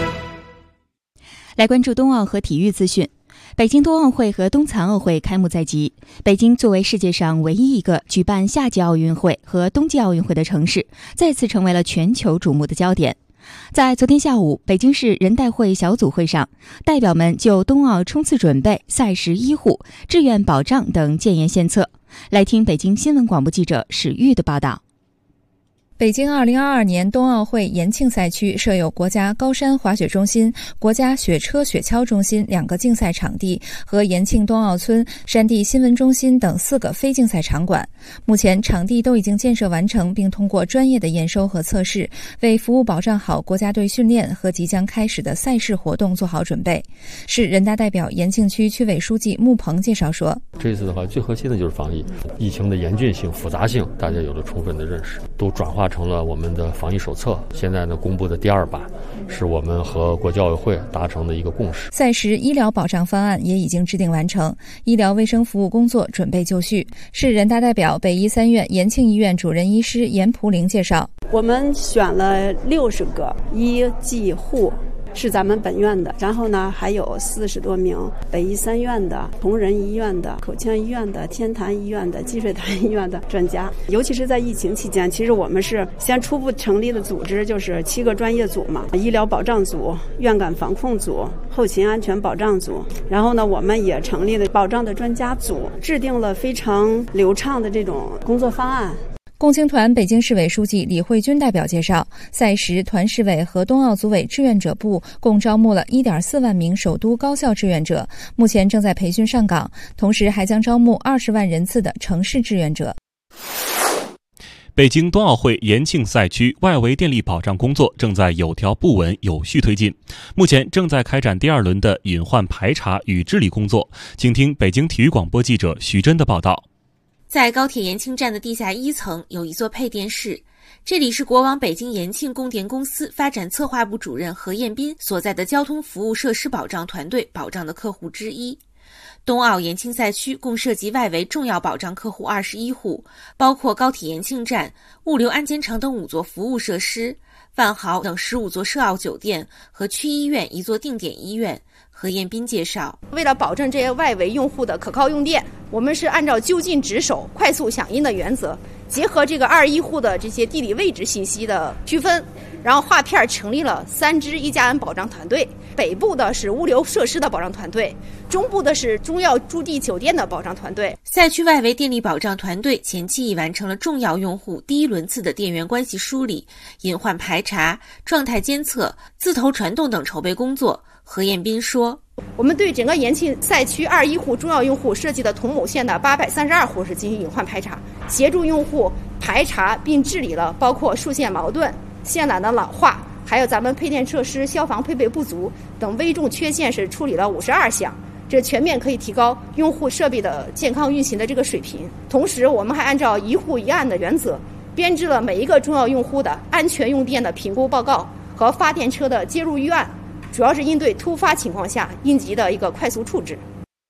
Speaker 2: 来关注冬奥和体育资讯。北京冬奥会和冬残奥会开幕在即，北京作为世界上唯一一个举办夏季奥运会和冬季奥运会的城市，再次成为了全球瞩目的焦点。在昨天下午，北京市人代会小组会上，代表们就冬奥冲刺准备、赛事医护、志愿保障等建言献策。来听北京新闻广播记者史玉的报道。
Speaker 8: 北京二零二二年冬奥会延庆赛区设有国家高山滑雪中心、国家雪车雪橇中心两个竞赛场地和延庆冬奥村、山地新闻中心等四个非竞赛场馆。目前场地都已经建设完成，并通过专业的验收和测试，为服务保障好国家队训练和即将开始的赛事活动做好准备。市人大代表延庆区区委书记穆鹏介绍说，
Speaker 10: 这次的话最核心的就是防疫，疫情的严峻性、复杂性大家有了充分的认识，都转化成了我们的防疫手册。现在呢，公布的第二版是我们和国际奥委会达成的一个共识。
Speaker 8: 赛时医疗保障方案也已经制定完成，医疗卫生服务工作准备就绪。市人大代表北医三院延庆医院主任医师严蒲玲介绍，
Speaker 11: 我们选了六十个医技护是咱们本院的，然后呢还有四十多名北医三院的、同仁医院的、口腔医院的、天坛医院的、积水潭医院的专家。尤其是在疫情期间，其实我们是先初步成立的组织，就是七个专业组嘛，医疗保障组、院感防控组、后勤安全保障组，然后呢我们也成立了保障的专家组，制定了非常流畅的这种工作方案。
Speaker 8: 共青团北京市委书记李慧君代表介绍，赛时团市委和冬奥组委志愿者部共招募了 一点四万名首都高校志愿者，目前正在培训上岗，同时还将招募二十万人次的城市志愿者。
Speaker 3: 北京冬奥会延庆赛区外围电力保障工作正在有条不紊有序推进，目前正在开展第二轮的隐患排查与治理工作。请听北京体育广播记者徐真的报道。
Speaker 12: 在高铁延庆站的地下一层有一座配电室，这里是国网北京延庆供电公司发展策划部主任何彦斌所在的交通服务设施保障团队保障的客户之一。冬奥延庆赛区共涉及外围重要保障客户二十一户，包括高铁延庆站、物流安检场等五座服务设施、 万豪等十五座奢奥酒店和区医院一座定点医院。何彦斌介绍，
Speaker 13: 为了保证这些外围用户的可靠用电，我们是按照就近值守、快速响应的原则，结合这个二一户的这些地理位置信息的区分，然后划片成立了三支一加 N 保障团队。北部的是物流设施的保障团队，中部的是中药驻地酒店的保障团队。
Speaker 12: 赛区外围电力保障团队前期已完成了重要用户第一轮次的电源关系梳理、隐患排查、状态监测、自投传动等筹备工作。何彦斌说，
Speaker 13: 我们对整个延庆赛区二一户中药用户设计的同母线的八百三十二户是进行隐患排查，协助用户排查并治理了包括数线矛盾、线缆的老化，还有咱们配电设施消防配备不足等危重缺陷是处理了五十二项，这全面可以提高用户设备的健康运行的这个水平。同时，我们还按照一户一案的原则，编制了每一个中药用户的安全用电的评估报告和发电车的接入预案，主要是应对突发情况下应急的一个快速处置。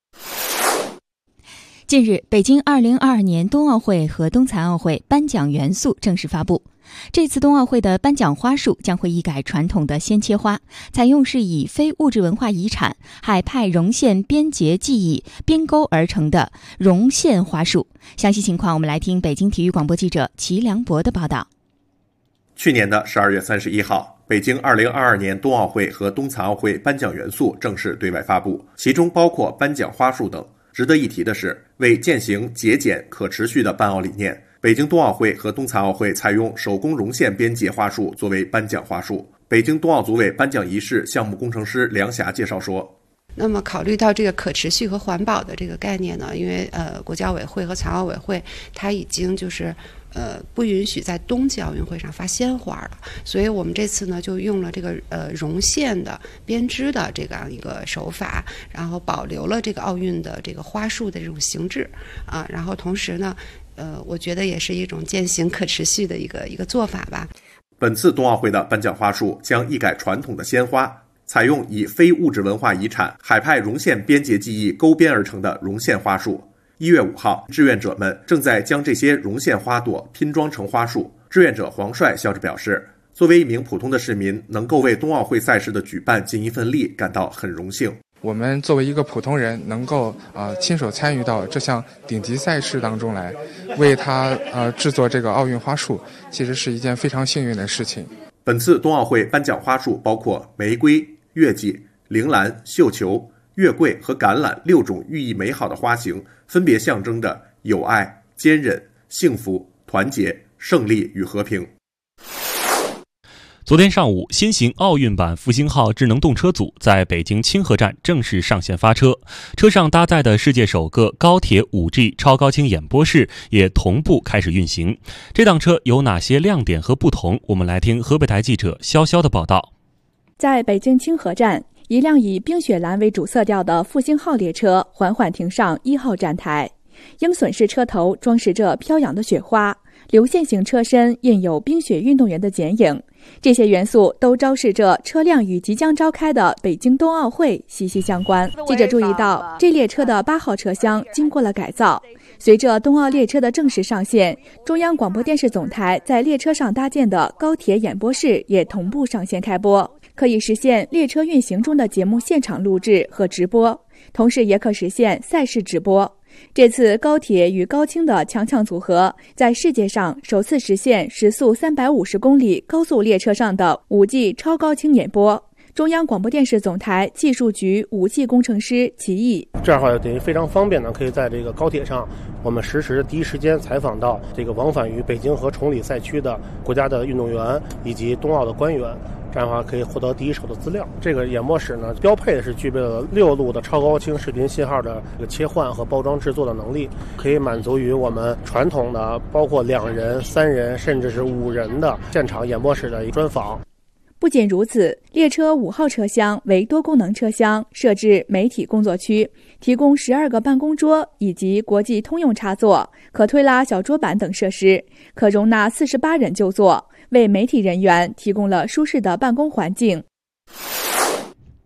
Speaker 2: 近日，北京二零二二年冬奥会和冬残奥会颁奖元素正式发布。这次冬奥会的颁奖花束将会一改传统的鲜切花，采用是以非物质文化遗产海派绒线编结技艺编钩而成的绒线花束。详细情况，我们来听北京体育广播记者齐良博的报道。
Speaker 15: 去年的十二月三十一号，北京二零二二年冬奥会和冬残奥会颁奖元素正式对外发布，其中包括颁奖花束等。值得一提的是，为践行节俭可持续的办奥理念，北京冬奥会和冬残奥会采用手工绒线编结花束作为颁奖花束。北京冬奥组委颁奖仪式项目工程师梁霞介绍说，
Speaker 16: 那么考虑到这个可持续和环保的这个概念呢，因为呃国家奥委会和残奥委会它已经就是呃不允许在冬季奥运会上发鲜花了，所以我们这次呢就用了这个呃绒线的编织的这样一个手法，然后保留了这个奥运的这个花束的这种形制啊，然后同时呢呃我觉得也是一种践行可持续的一个一个做法吧。
Speaker 15: 本次冬奥会的颁奖花束将一改传统的鲜花，采用以非物质文化遗产海派绒线编结技艺勾编而成的绒线花束。一月五号，志愿者们正在将这些绒线花朵拼装成花束。志愿者黄帅笑着表示，作为一名普通的市民，能够为冬奥会赛事的举办尽一份力，感到很荣幸。
Speaker 17: 我们作为一个普通人，能够呃亲手参与到这项顶级赛事当中来，为它呃制作这个奥运花束，其实是一件非常幸运的事情。
Speaker 15: 本次冬奥会颁奖花束包括玫瑰、月季、铃兰、绣球、月桂和橄榄六种寓意美好的花型，分别象征着友爱、坚韧、幸福、团结、胜利与和平。
Speaker 3: 昨天上午，新型奥运版复兴号智能动车组在北京清河站正式上线发车，车上搭载的世界首个高铁 五 G 超高清演播室也同步开始运行。这辆车有哪些亮点和不同？我们来听河北台记者潇潇的报道。
Speaker 25: 在北京清河站，一辆以冰雪蓝为主色调的复兴号列车缓缓停上一号站台，鹰隼式车头装饰着飘扬的雪花，流线型车身印有冰雪运动员的剪影，这些元素都昭示着车辆与即将召开的北京冬奥会息息相关。记者注意到，这列车的八号车厢经过了改造。随着冬奥列车的正式上线，中央广播电视总台在列车上搭建的高铁演播室也同步上线开播，可以实现列车运行中的节目现场录制和直播，同时也可实现赛事直播。这次高铁与高清的强强组合，在世界上首次实现时速三百五十公里高速列车上的 五 G 超高清演播。中央广播电视总台技术局 五 G 工程师齐毅，
Speaker 24: 这样的话等于非常方便呢，可以在这个高铁上，我们实时第一时间采访到这个往返于北京和崇礼赛区的国家的运动员以及冬奥的官员。这样的话可以获得第一手的资料。这个演播室呢，标配的是具备了六路的超高清视频信号的这个切换和包装制作的能力，可以满足于我们传统的包括两人、三人甚至是五人的现场演播室的一专访。
Speaker 25: 不仅如此，列车五号车厢为多功能车厢，设置媒体工作区，提供十二个办公桌以及国际通用插座、可推拉小桌板等设施，可容纳四十八人就座，为媒体人员提供了舒适的办公环境。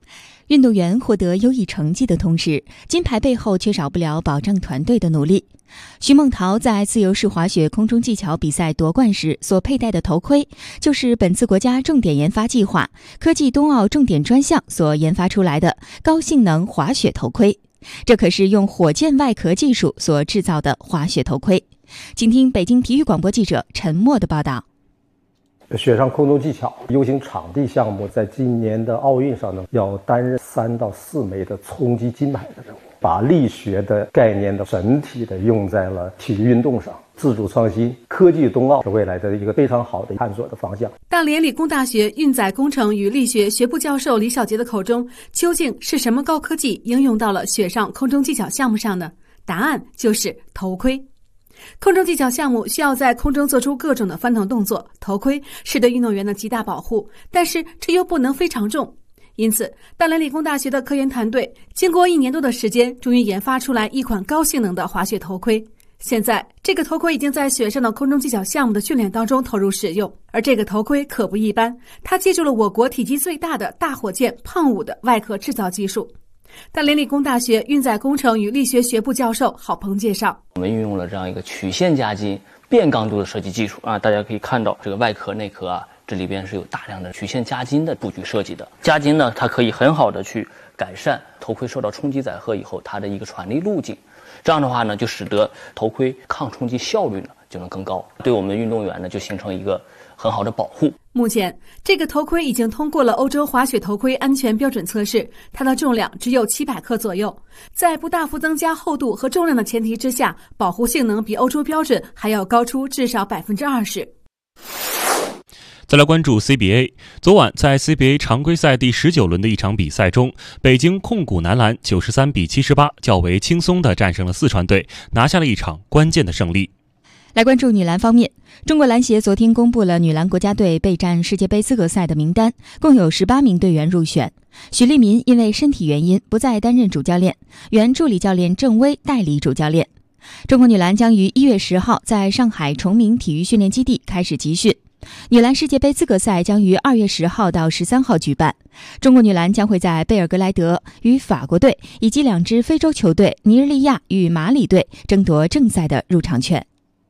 Speaker 2: 运动员获得优异成绩的同时，金牌背后却少不了保障团队的努力。徐梦桃在自由式滑雪空中技巧比赛夺冠时所佩戴的头盔，就是本次国家重点研发计划科技冬奥重点专项所研发出来的高性能滑雪头盔。这可是用火箭外壳技术所制造的滑雪头盔。请听北京体育广播记者陈默的报道。
Speaker 4: 雪上空中技巧 U 型场地项目在今年的奥运上呢，要担任三到四枚的冲击金牌的任务，把力学的概念的整体的用在了体育运动上，自主创新，科技冬奥是未来的一个非常好的探索的方向。
Speaker 14: 大连理工大学运载工程与力学学部教授李小杰的口中，究竟是什么高科技应用到了雪上空中技巧项目上呢？答案就是头盔。空中技巧项目需要在空中做出各种的翻腾动作，头盔是对运动员的极大保护，但是这又不能非常重。因此，大连理工大学的科研团队经过一年多的时间，终于研发出来一款高性能的滑雪头盔。现在，这个头盔已经在雪上的空中技巧项目的训练当中投入使用，而这个头盔可不一般，它借助了我国体积最大的大火箭胖五的外壳制造技术。大连理工大学运载工程与力学学部教授郝鹏介绍，
Speaker 18: 我们运用了这样一个曲线夹击变刚度的设计技术啊，大家可以看到这个外壳内壳啊，这里边是有大量的曲线夹金的布局设计的。夹金呢，它可以很好的去改善头盔受到冲击载荷以后它的一个传力路径，这样的话呢，就使得头盔抗冲击效率呢就能更高，对我们运动员呢就形成一个很好的保护。
Speaker 14: 目前，这个头盔已经通过了欧洲滑雪头盔安全标准测试，它的重量只有七百克左右，在不大幅增加厚度和重量的前提之下，保护性能比欧洲标准还要高出至少百分之二十。
Speaker 3: 再来关注 C B A。 昨晚在 C B A 常规赛第十九轮的一场比赛中，北京控股男篮九十三比七十八较为轻松地战胜了四川队，拿下了一场关键的胜利。
Speaker 2: 来关注女篮方面，中国篮协昨天公布了女篮国家队备战世界杯资格赛的名单，共有十八名队员入选。许利民因为身体原因不再担任主教练，原助理教练郑薇代理主教练。中国女篮将于一月十号在上海崇明体育训练基地开始集训。女篮世界杯资格赛将于二月十号到十三号举办。中国女篮将会在贝尔格莱德与法国队以及两支非洲球队尼日利亚与马里队争夺正赛的入场权。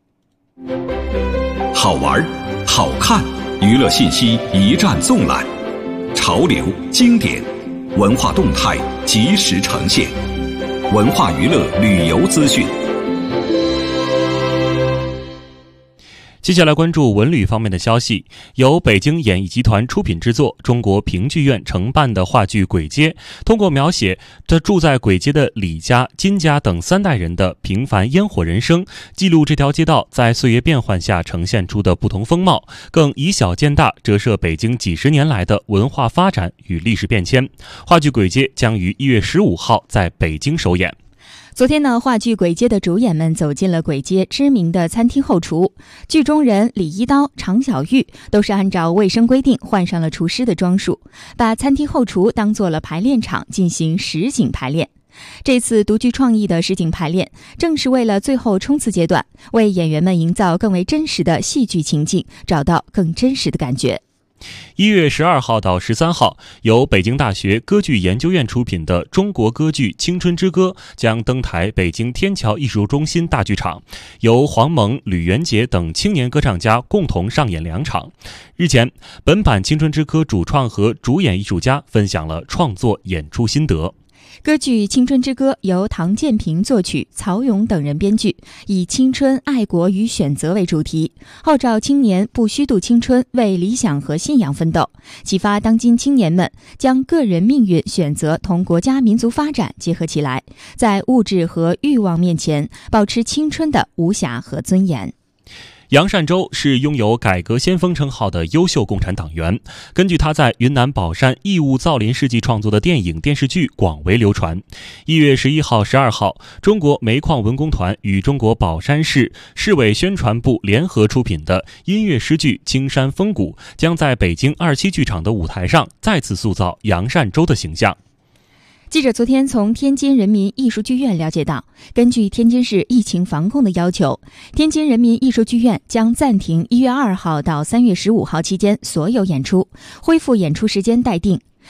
Speaker 1: 好玩、好看，娱乐信息一站纵览，潮流、经典、文化动态及时呈现，文化娱乐旅游资讯。
Speaker 3: 接下来关注文旅方面的消息，由北京演艺集团出品制作，中国评剧院承办的话剧《鬼街》，通过描写这住在鬼街的李家、金家等三代人的平凡烟火人生，记录这条街道在岁月变换下呈现出的不同风貌，更以小见大，折射北京几十年来的文化发展与历史变迁。话剧《鬼街》将于一月十五号在北京首演。
Speaker 2: 昨天呢，话剧《鬼街》的主演们走进了鬼街知名的餐厅后厨，剧中人李一刀、常小玉都是按照卫生规定换上了厨师的装束，把餐厅后厨当做了排练场进行实景排练。这次独具创意的实景排练，正是为了最后冲刺阶段，为演员们营造更为真实的戏剧情境，找到更真实的感觉。
Speaker 3: 一月十二号到十三号，由北京大学歌剧研究院出品的中国歌剧《青春之歌》将登台北京天桥艺术中心大剧场，由黄蒙、吕元杰等青年歌唱家共同上演两场。日前，本版《青春之歌》主创和主演艺术家分享了创作演出心得。
Speaker 2: 歌剧《青春之歌》由唐建平作曲，曹勇等人编剧，以青春、爱国与选择为主题，号召青年不虚度青春，为理想和信仰奋斗，启发当今青年们将个人命运选择同国家民族发展结合起来，在物质和欲望面前保持青春的无暇和尊严。
Speaker 3: 杨善洲是拥有改革先锋称号的优秀共产党员。根据他在云南保山义务造林事迹创作的电影电视剧广为流传。一月十一号、十二号，中国煤矿文工团与中国保山市市委宣传部联合出品的音乐诗剧《青山风骨》将在北京二期剧场的舞台上再次塑造杨善洲的形象。
Speaker 2: 记者昨天从天津人民艺术剧院了解到，根据天津市疫情防控的要求，天津人民艺术剧院将暂停一月二号到三月十五号期间所有演出，恢复演出时间待定。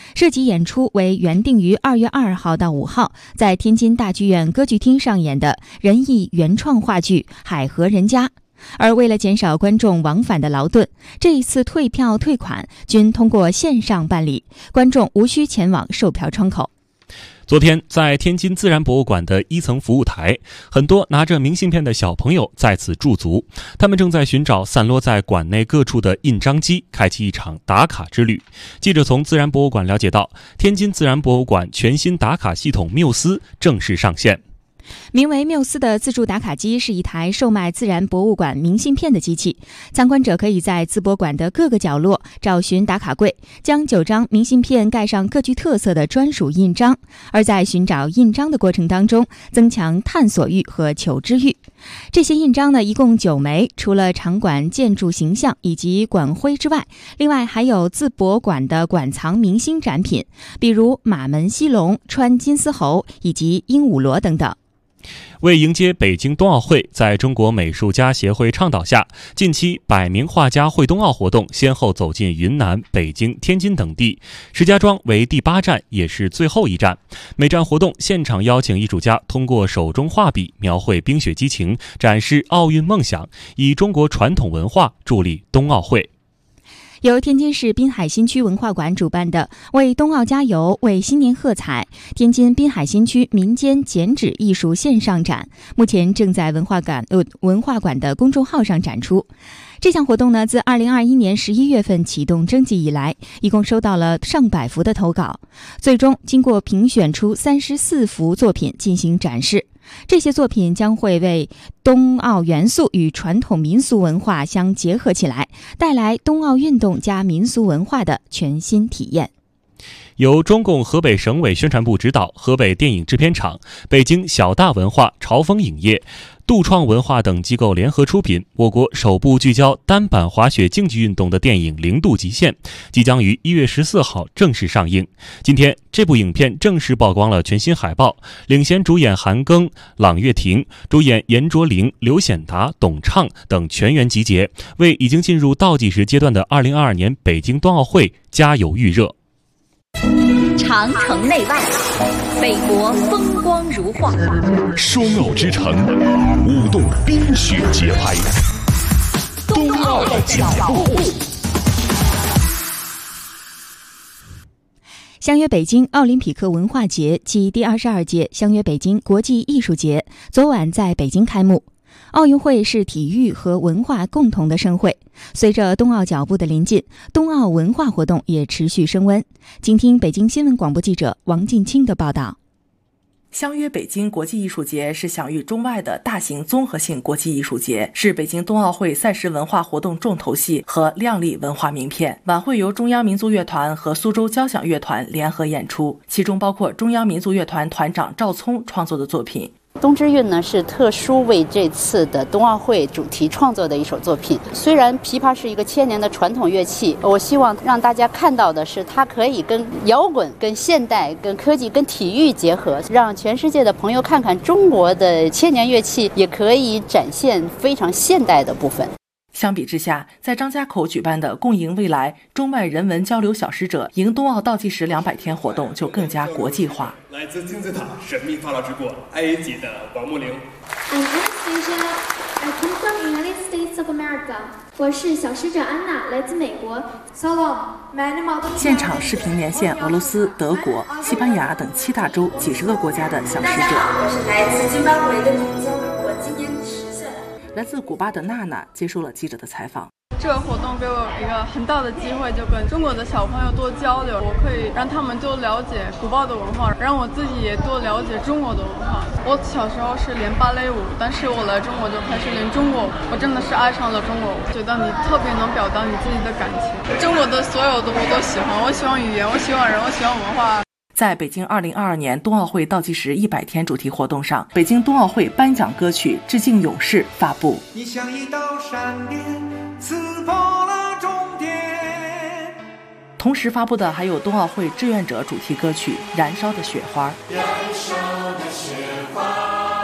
Speaker 2: 涉及演出为原定于二月二号到五号在天津大剧院歌剧厅上演的人艺原创话剧《海河人家》。而为了减少观众往返的劳顿，这一次退票退款均通过线上办理，观众无需前往售票窗口。
Speaker 3: 昨天，在天津自然博物馆的一层服务台，很多拿着明信片的小朋友在此驻足，他们正在寻找散落在馆内各处的印章机，开启一场打卡之旅。记者从自然博物馆了解到，天津自然博物馆全新打卡系统缪斯正式上线。
Speaker 2: 名为缪斯的自助打卡机是一台售卖自然博物馆明信片的机器，参观者可以在自博馆的各个角落找寻打卡柜，将九张明信片盖上各具特色的专属印章，而在寻找印章的过程当中，增强探索欲和求知欲。这些印章呢，一共九枚，除了场馆建筑形象以及馆徽之外，另外还有自博馆的馆藏明星展品，比如马门溪龙、川金丝猴以及鹦鹉螺等等。
Speaker 3: 为迎接北京冬奥会，在中国美术家协会倡导下，近期百名画家会冬奥活动先后走进云南、北京、天津等地。石家庄为第八站，也是最后一站。每站活动现场邀请艺术家通过手中画笔描绘冰雪激情，展示奥运梦想，以中国传统文化助力冬奥会。
Speaker 2: 由天津市滨海新区文化馆主办的“为冬奥加油，为新年喝彩”天津滨海新区民间剪纸艺术线上展，目前正在文化馆呃文化馆的公众号上展出。这项活动呢，自二零二一年十一月份启动征集以来，一共收到了上百幅的投稿，最终经过评选出三十四幅作品进行展示。这些作品将会为冬奥元素与传统民俗文化相结合起来，带来冬奥运动加民俗文化的全新体验。
Speaker 3: 由中共河北省委宣传部指导，河北电影制片厂、北京小大文化、朝风影业、杜创文化等机构联合出品，我国首部聚焦单板滑雪竞技运动的电影《零度极限》即将于一月十四号正式上映。今天，这部影片正式曝光了全新海报，领衔主演韩庚、朗月婷，主演严卓灵、刘显达、董畅等全员集结，为已经进入倒计时阶段的二零二二年北京冬奥会加油预热。
Speaker 9: 长城内外，北国风光如画，
Speaker 1: 双奥之城，舞动冰雪节拍，冬奥的脚步。
Speaker 2: 相约北京奥林匹克文化节暨第二十二届相约北京国际艺术节昨晚在北京开幕。奥运会是体育和文化共同的盛会，随着冬奥脚步的临近，冬奥文化活动也持续升温。请听北京新闻广播记者王进清的报道。
Speaker 19: 相约北京国际艺术节是享誉中外的大型综合性国际艺术节，是北京冬奥会赛事文化活动重头戏和亮丽文化名片。晚会由中央民族乐团和苏州交响乐团联合演出，其中包括中央民族乐团团长赵聪创作的作品。
Speaker 20: 冬之韵呢是特殊为这次的冬奥会主题创作的一首作品。虽然琵琶是一个千年的传统乐器，我希望让大家看到的是它可以跟摇滚、跟现代、跟科技、跟体育结合，让全世界的朋友看看中国的千年乐器也可以展现非常现代的部分。
Speaker 19: 相比之下，在张家口举办的共赢未来中外人文交流小使者迎冬奥倒计时两百天活动就更加国际化。
Speaker 21: 来自金字塔神秘法老之国埃及的王木玲。
Speaker 22: I'm Anastasia. I came from United States of America. 我是小使者安娜，来自美国。Salam.
Speaker 19: 现场视频连线俄罗斯、德国、西班牙等七大洲几十个国家的小使者。
Speaker 22: 我是来自津巴布韦的女生，我今年十岁。
Speaker 19: 来自古巴的娜娜接受了记者的采访。
Speaker 23: 这个活动给我一个很大的机会，就跟中国的小朋友多交流，我可以让他们多了解古巴的文化，让我自己也多了解中国的文化。我小时候是练芭蕾舞，但是我来中国就开始练中国舞，我真的是爱上了中国舞，觉得你特别能表达你自己的感情。中国的所有的我都喜欢，我喜欢语言，我喜欢人，我喜欢文化。
Speaker 19: 在北京二零二二年冬奥会倒计时一百天主题活动上，北京冬奥会颁奖歌曲《致敬勇士》发布。
Speaker 26: 你像一道闪电，刺破了终点。
Speaker 19: 同时发布的还有冬奥会志愿者主题歌曲《燃烧的雪花》。
Speaker 26: 燃烧的雪花。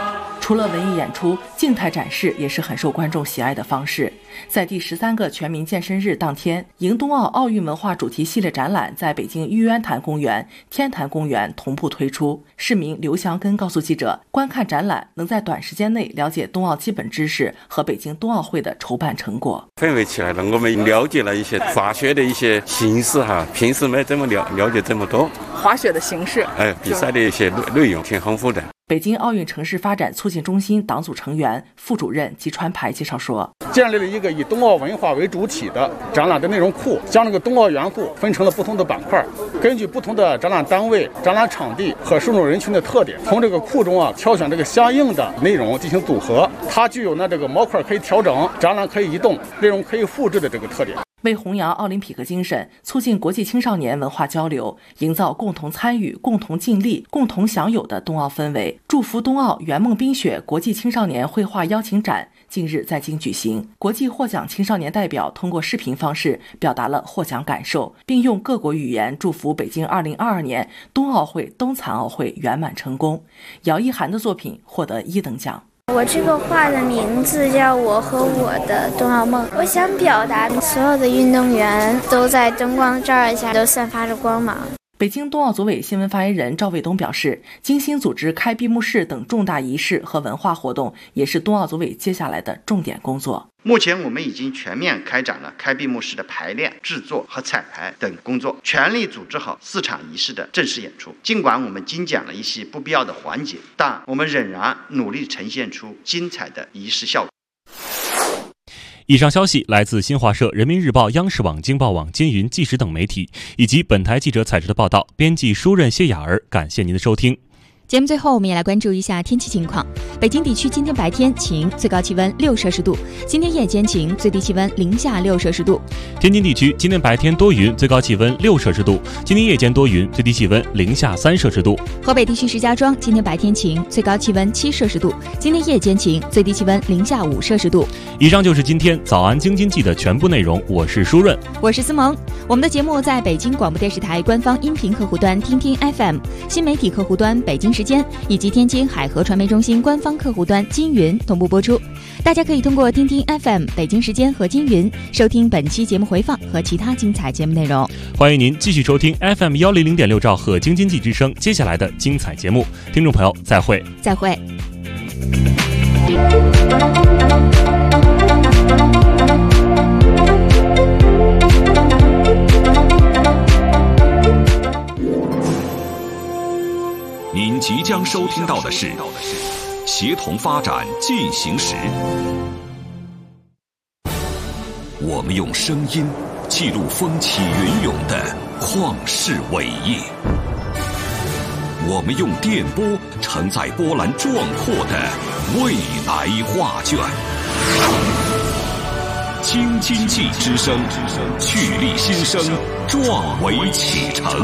Speaker 19: 除了文艺演出，静态展示也是很受观众喜爱的方式。在第十三个全民健身日当天，迎冬奥奥运文化主题系列展览在北京玉渊潭公园、天坛公园同步推出。市民刘祥根告诉记者，观看展览能在短时间内了解冬奥基本知识和北京冬奥会的筹办成果。
Speaker 5: 氛围起来了，我们了解了一些滑雪的一些形式哈，平时没这么了了解这么多。
Speaker 6: 滑雪的形式，
Speaker 5: 哎，比赛的一些内容挺丰富的。
Speaker 19: 北京奥运城市发展促进中心党组成员、副主任吉川排介绍说，
Speaker 7: 建立了一个以冬奥文化为主体的展览的内容库，将这个冬奥元素分成了不同的板块，根据不同的展览单位、展览场地和受众人群的特点，从这个库中啊挑选这个相应的内容进行组合。它具有呢这个模块可以调整、展览可以移动、内容可以复制的这个特点。
Speaker 19: 为弘扬奥林匹克精神，促进国际青少年文化交流，营造共同参与、共同尽力、共同享有的冬奥氛围，祝福冬奥圆梦冰雪国际青少年绘画邀请展近日在京举行。国际获奖青少年代表通过视频方式表达了获奖感受，并用各国语言祝福北京二零二二年冬奥会、冬残奥会圆满成功。姚一涵的作品获得一等奖。
Speaker 8: 我这个画的名字叫我和我的冬奥梦，我想表达所有的运动员都在灯光照耀下都散发着光芒。
Speaker 19: 北京冬奥组委新闻发言人赵卫东表示，精心组织开闭幕式等重大仪式和文化活动，也是冬奥组委接下来的重点工作。
Speaker 10: 目前我们已经全面开展了开闭幕式的排练、制作和彩排等工作，全力组织好四场仪式的正式演出。尽管我们精简了一些不必要的环节，但我们仍然努力呈现出精彩的仪式效果。
Speaker 3: 以上消息来自新华社、人民日报、央视网、京报网、金云、纪实等媒体，以及本台记者采制的报道。编辑舒任、谢雅儿，感谢您的收听。
Speaker 2: 节目最后，我们也来关注一下天气情况。北京地区今天白天晴，最高气温六摄氏度；今天夜间晴，最低气温零下六摄氏度。
Speaker 3: 天津地区今天白天多云，最高气温六摄氏度；今天夜间多云，最低气温零下三摄氏度。
Speaker 2: 河北地区石家庄今天白天晴，最高气温七摄氏度；今天夜间晴，最低气温零下五摄氏度。
Speaker 3: 以上就是今天早安京津冀的全部内容。我是舒润，
Speaker 2: 我是思萌。我们的节目在北京广播电视台官方音频客户端听听 F M、新媒体客户端北京时间以及天津海河传媒中心官方客户端金云同步播出。大家可以通过听听 F M 北京时间和金云收听本期节目回放和其他精彩节目内容。
Speaker 3: 欢迎您继续收听 F M 幺零零点六兆赫京津冀之声接下来的精彩节目。听众朋友，再会，
Speaker 2: 再会。
Speaker 1: 您即将收听到的是协同发展进行时。我们用声音记录风起云涌的旷世伟业，我们用电波承载波澜壮阔的未来画卷。京津冀之声，聚力新生，壮维启程。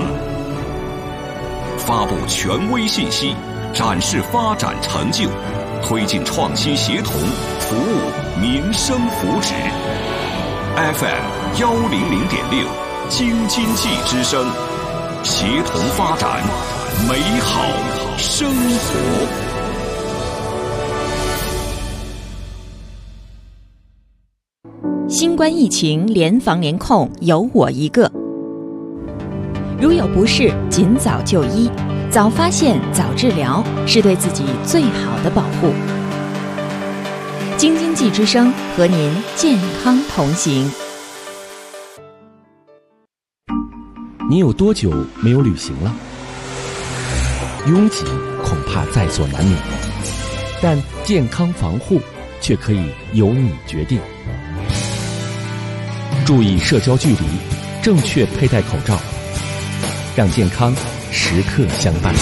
Speaker 1: 发布权威信息，展示发展成就，推进创新协同，服务民生福祉。F M 幺零零点六，京津冀之声，协同发展，美好生活。
Speaker 2: 新冠疫情联防联控，有我一个。如有不适，尽早就医，早发现早治疗，是对自己最好的保护。京津冀之声和您健康同行。
Speaker 11: 你有多久没有旅行了？拥挤恐怕在所难免，但健康防护却可以由你决定。注意社交距离，正确佩戴口罩，让健康时刻相伴。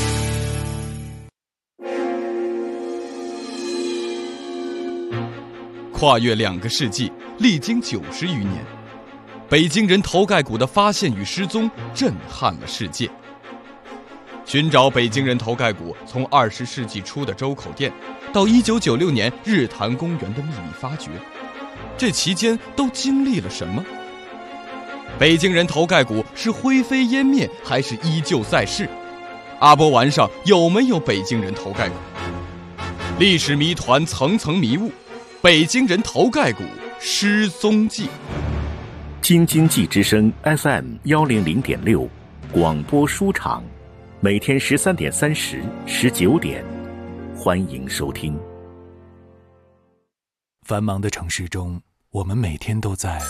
Speaker 27: 跨越两个世纪，历经九十余年，北京人头盖骨的发现与失踪震撼了世界。寻找北京人头盖骨，从二十世纪初的周口店，到一九九六年日坛公园的秘密发掘，这期间都经历了什么？北京人头盖骨是灰飞烟灭，还是依旧在世？阿波丸上有没有北京人头盖骨？ 历史谜团层层迷雾，北京人头盖骨失踪记。
Speaker 1: 京津冀之声 F M 幺零零点六，广播书场，每天十三点三十、十九点，欢迎收听。
Speaker 6: 繁忙的城市中，我们每天都在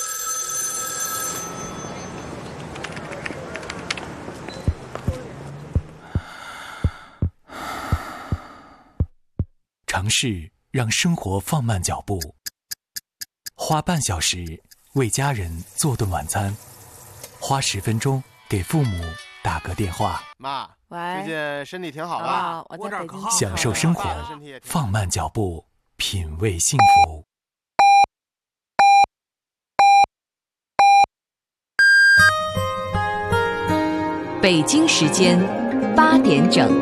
Speaker 6: 尝试让生活放慢脚步，花半小时为家人做顿晚餐，花十分钟给父母打个电话。
Speaker 12: 妈，
Speaker 13: 喂，
Speaker 12: 最近身体挺好吧？
Speaker 13: 我在北京。
Speaker 6: 享受生活，放慢脚步，品味幸福。
Speaker 9: 北京时间八点整。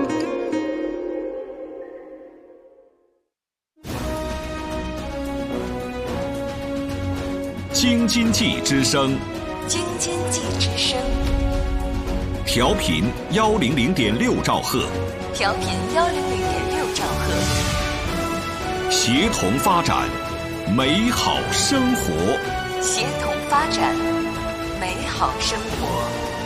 Speaker 1: 京津冀之声，
Speaker 9: 京津冀之声，
Speaker 1: 调频幺零零点六兆赫，
Speaker 9: 调频幺零零点六兆赫，
Speaker 1: 协同发展，美好生活，
Speaker 9: 协同发展，美好生活。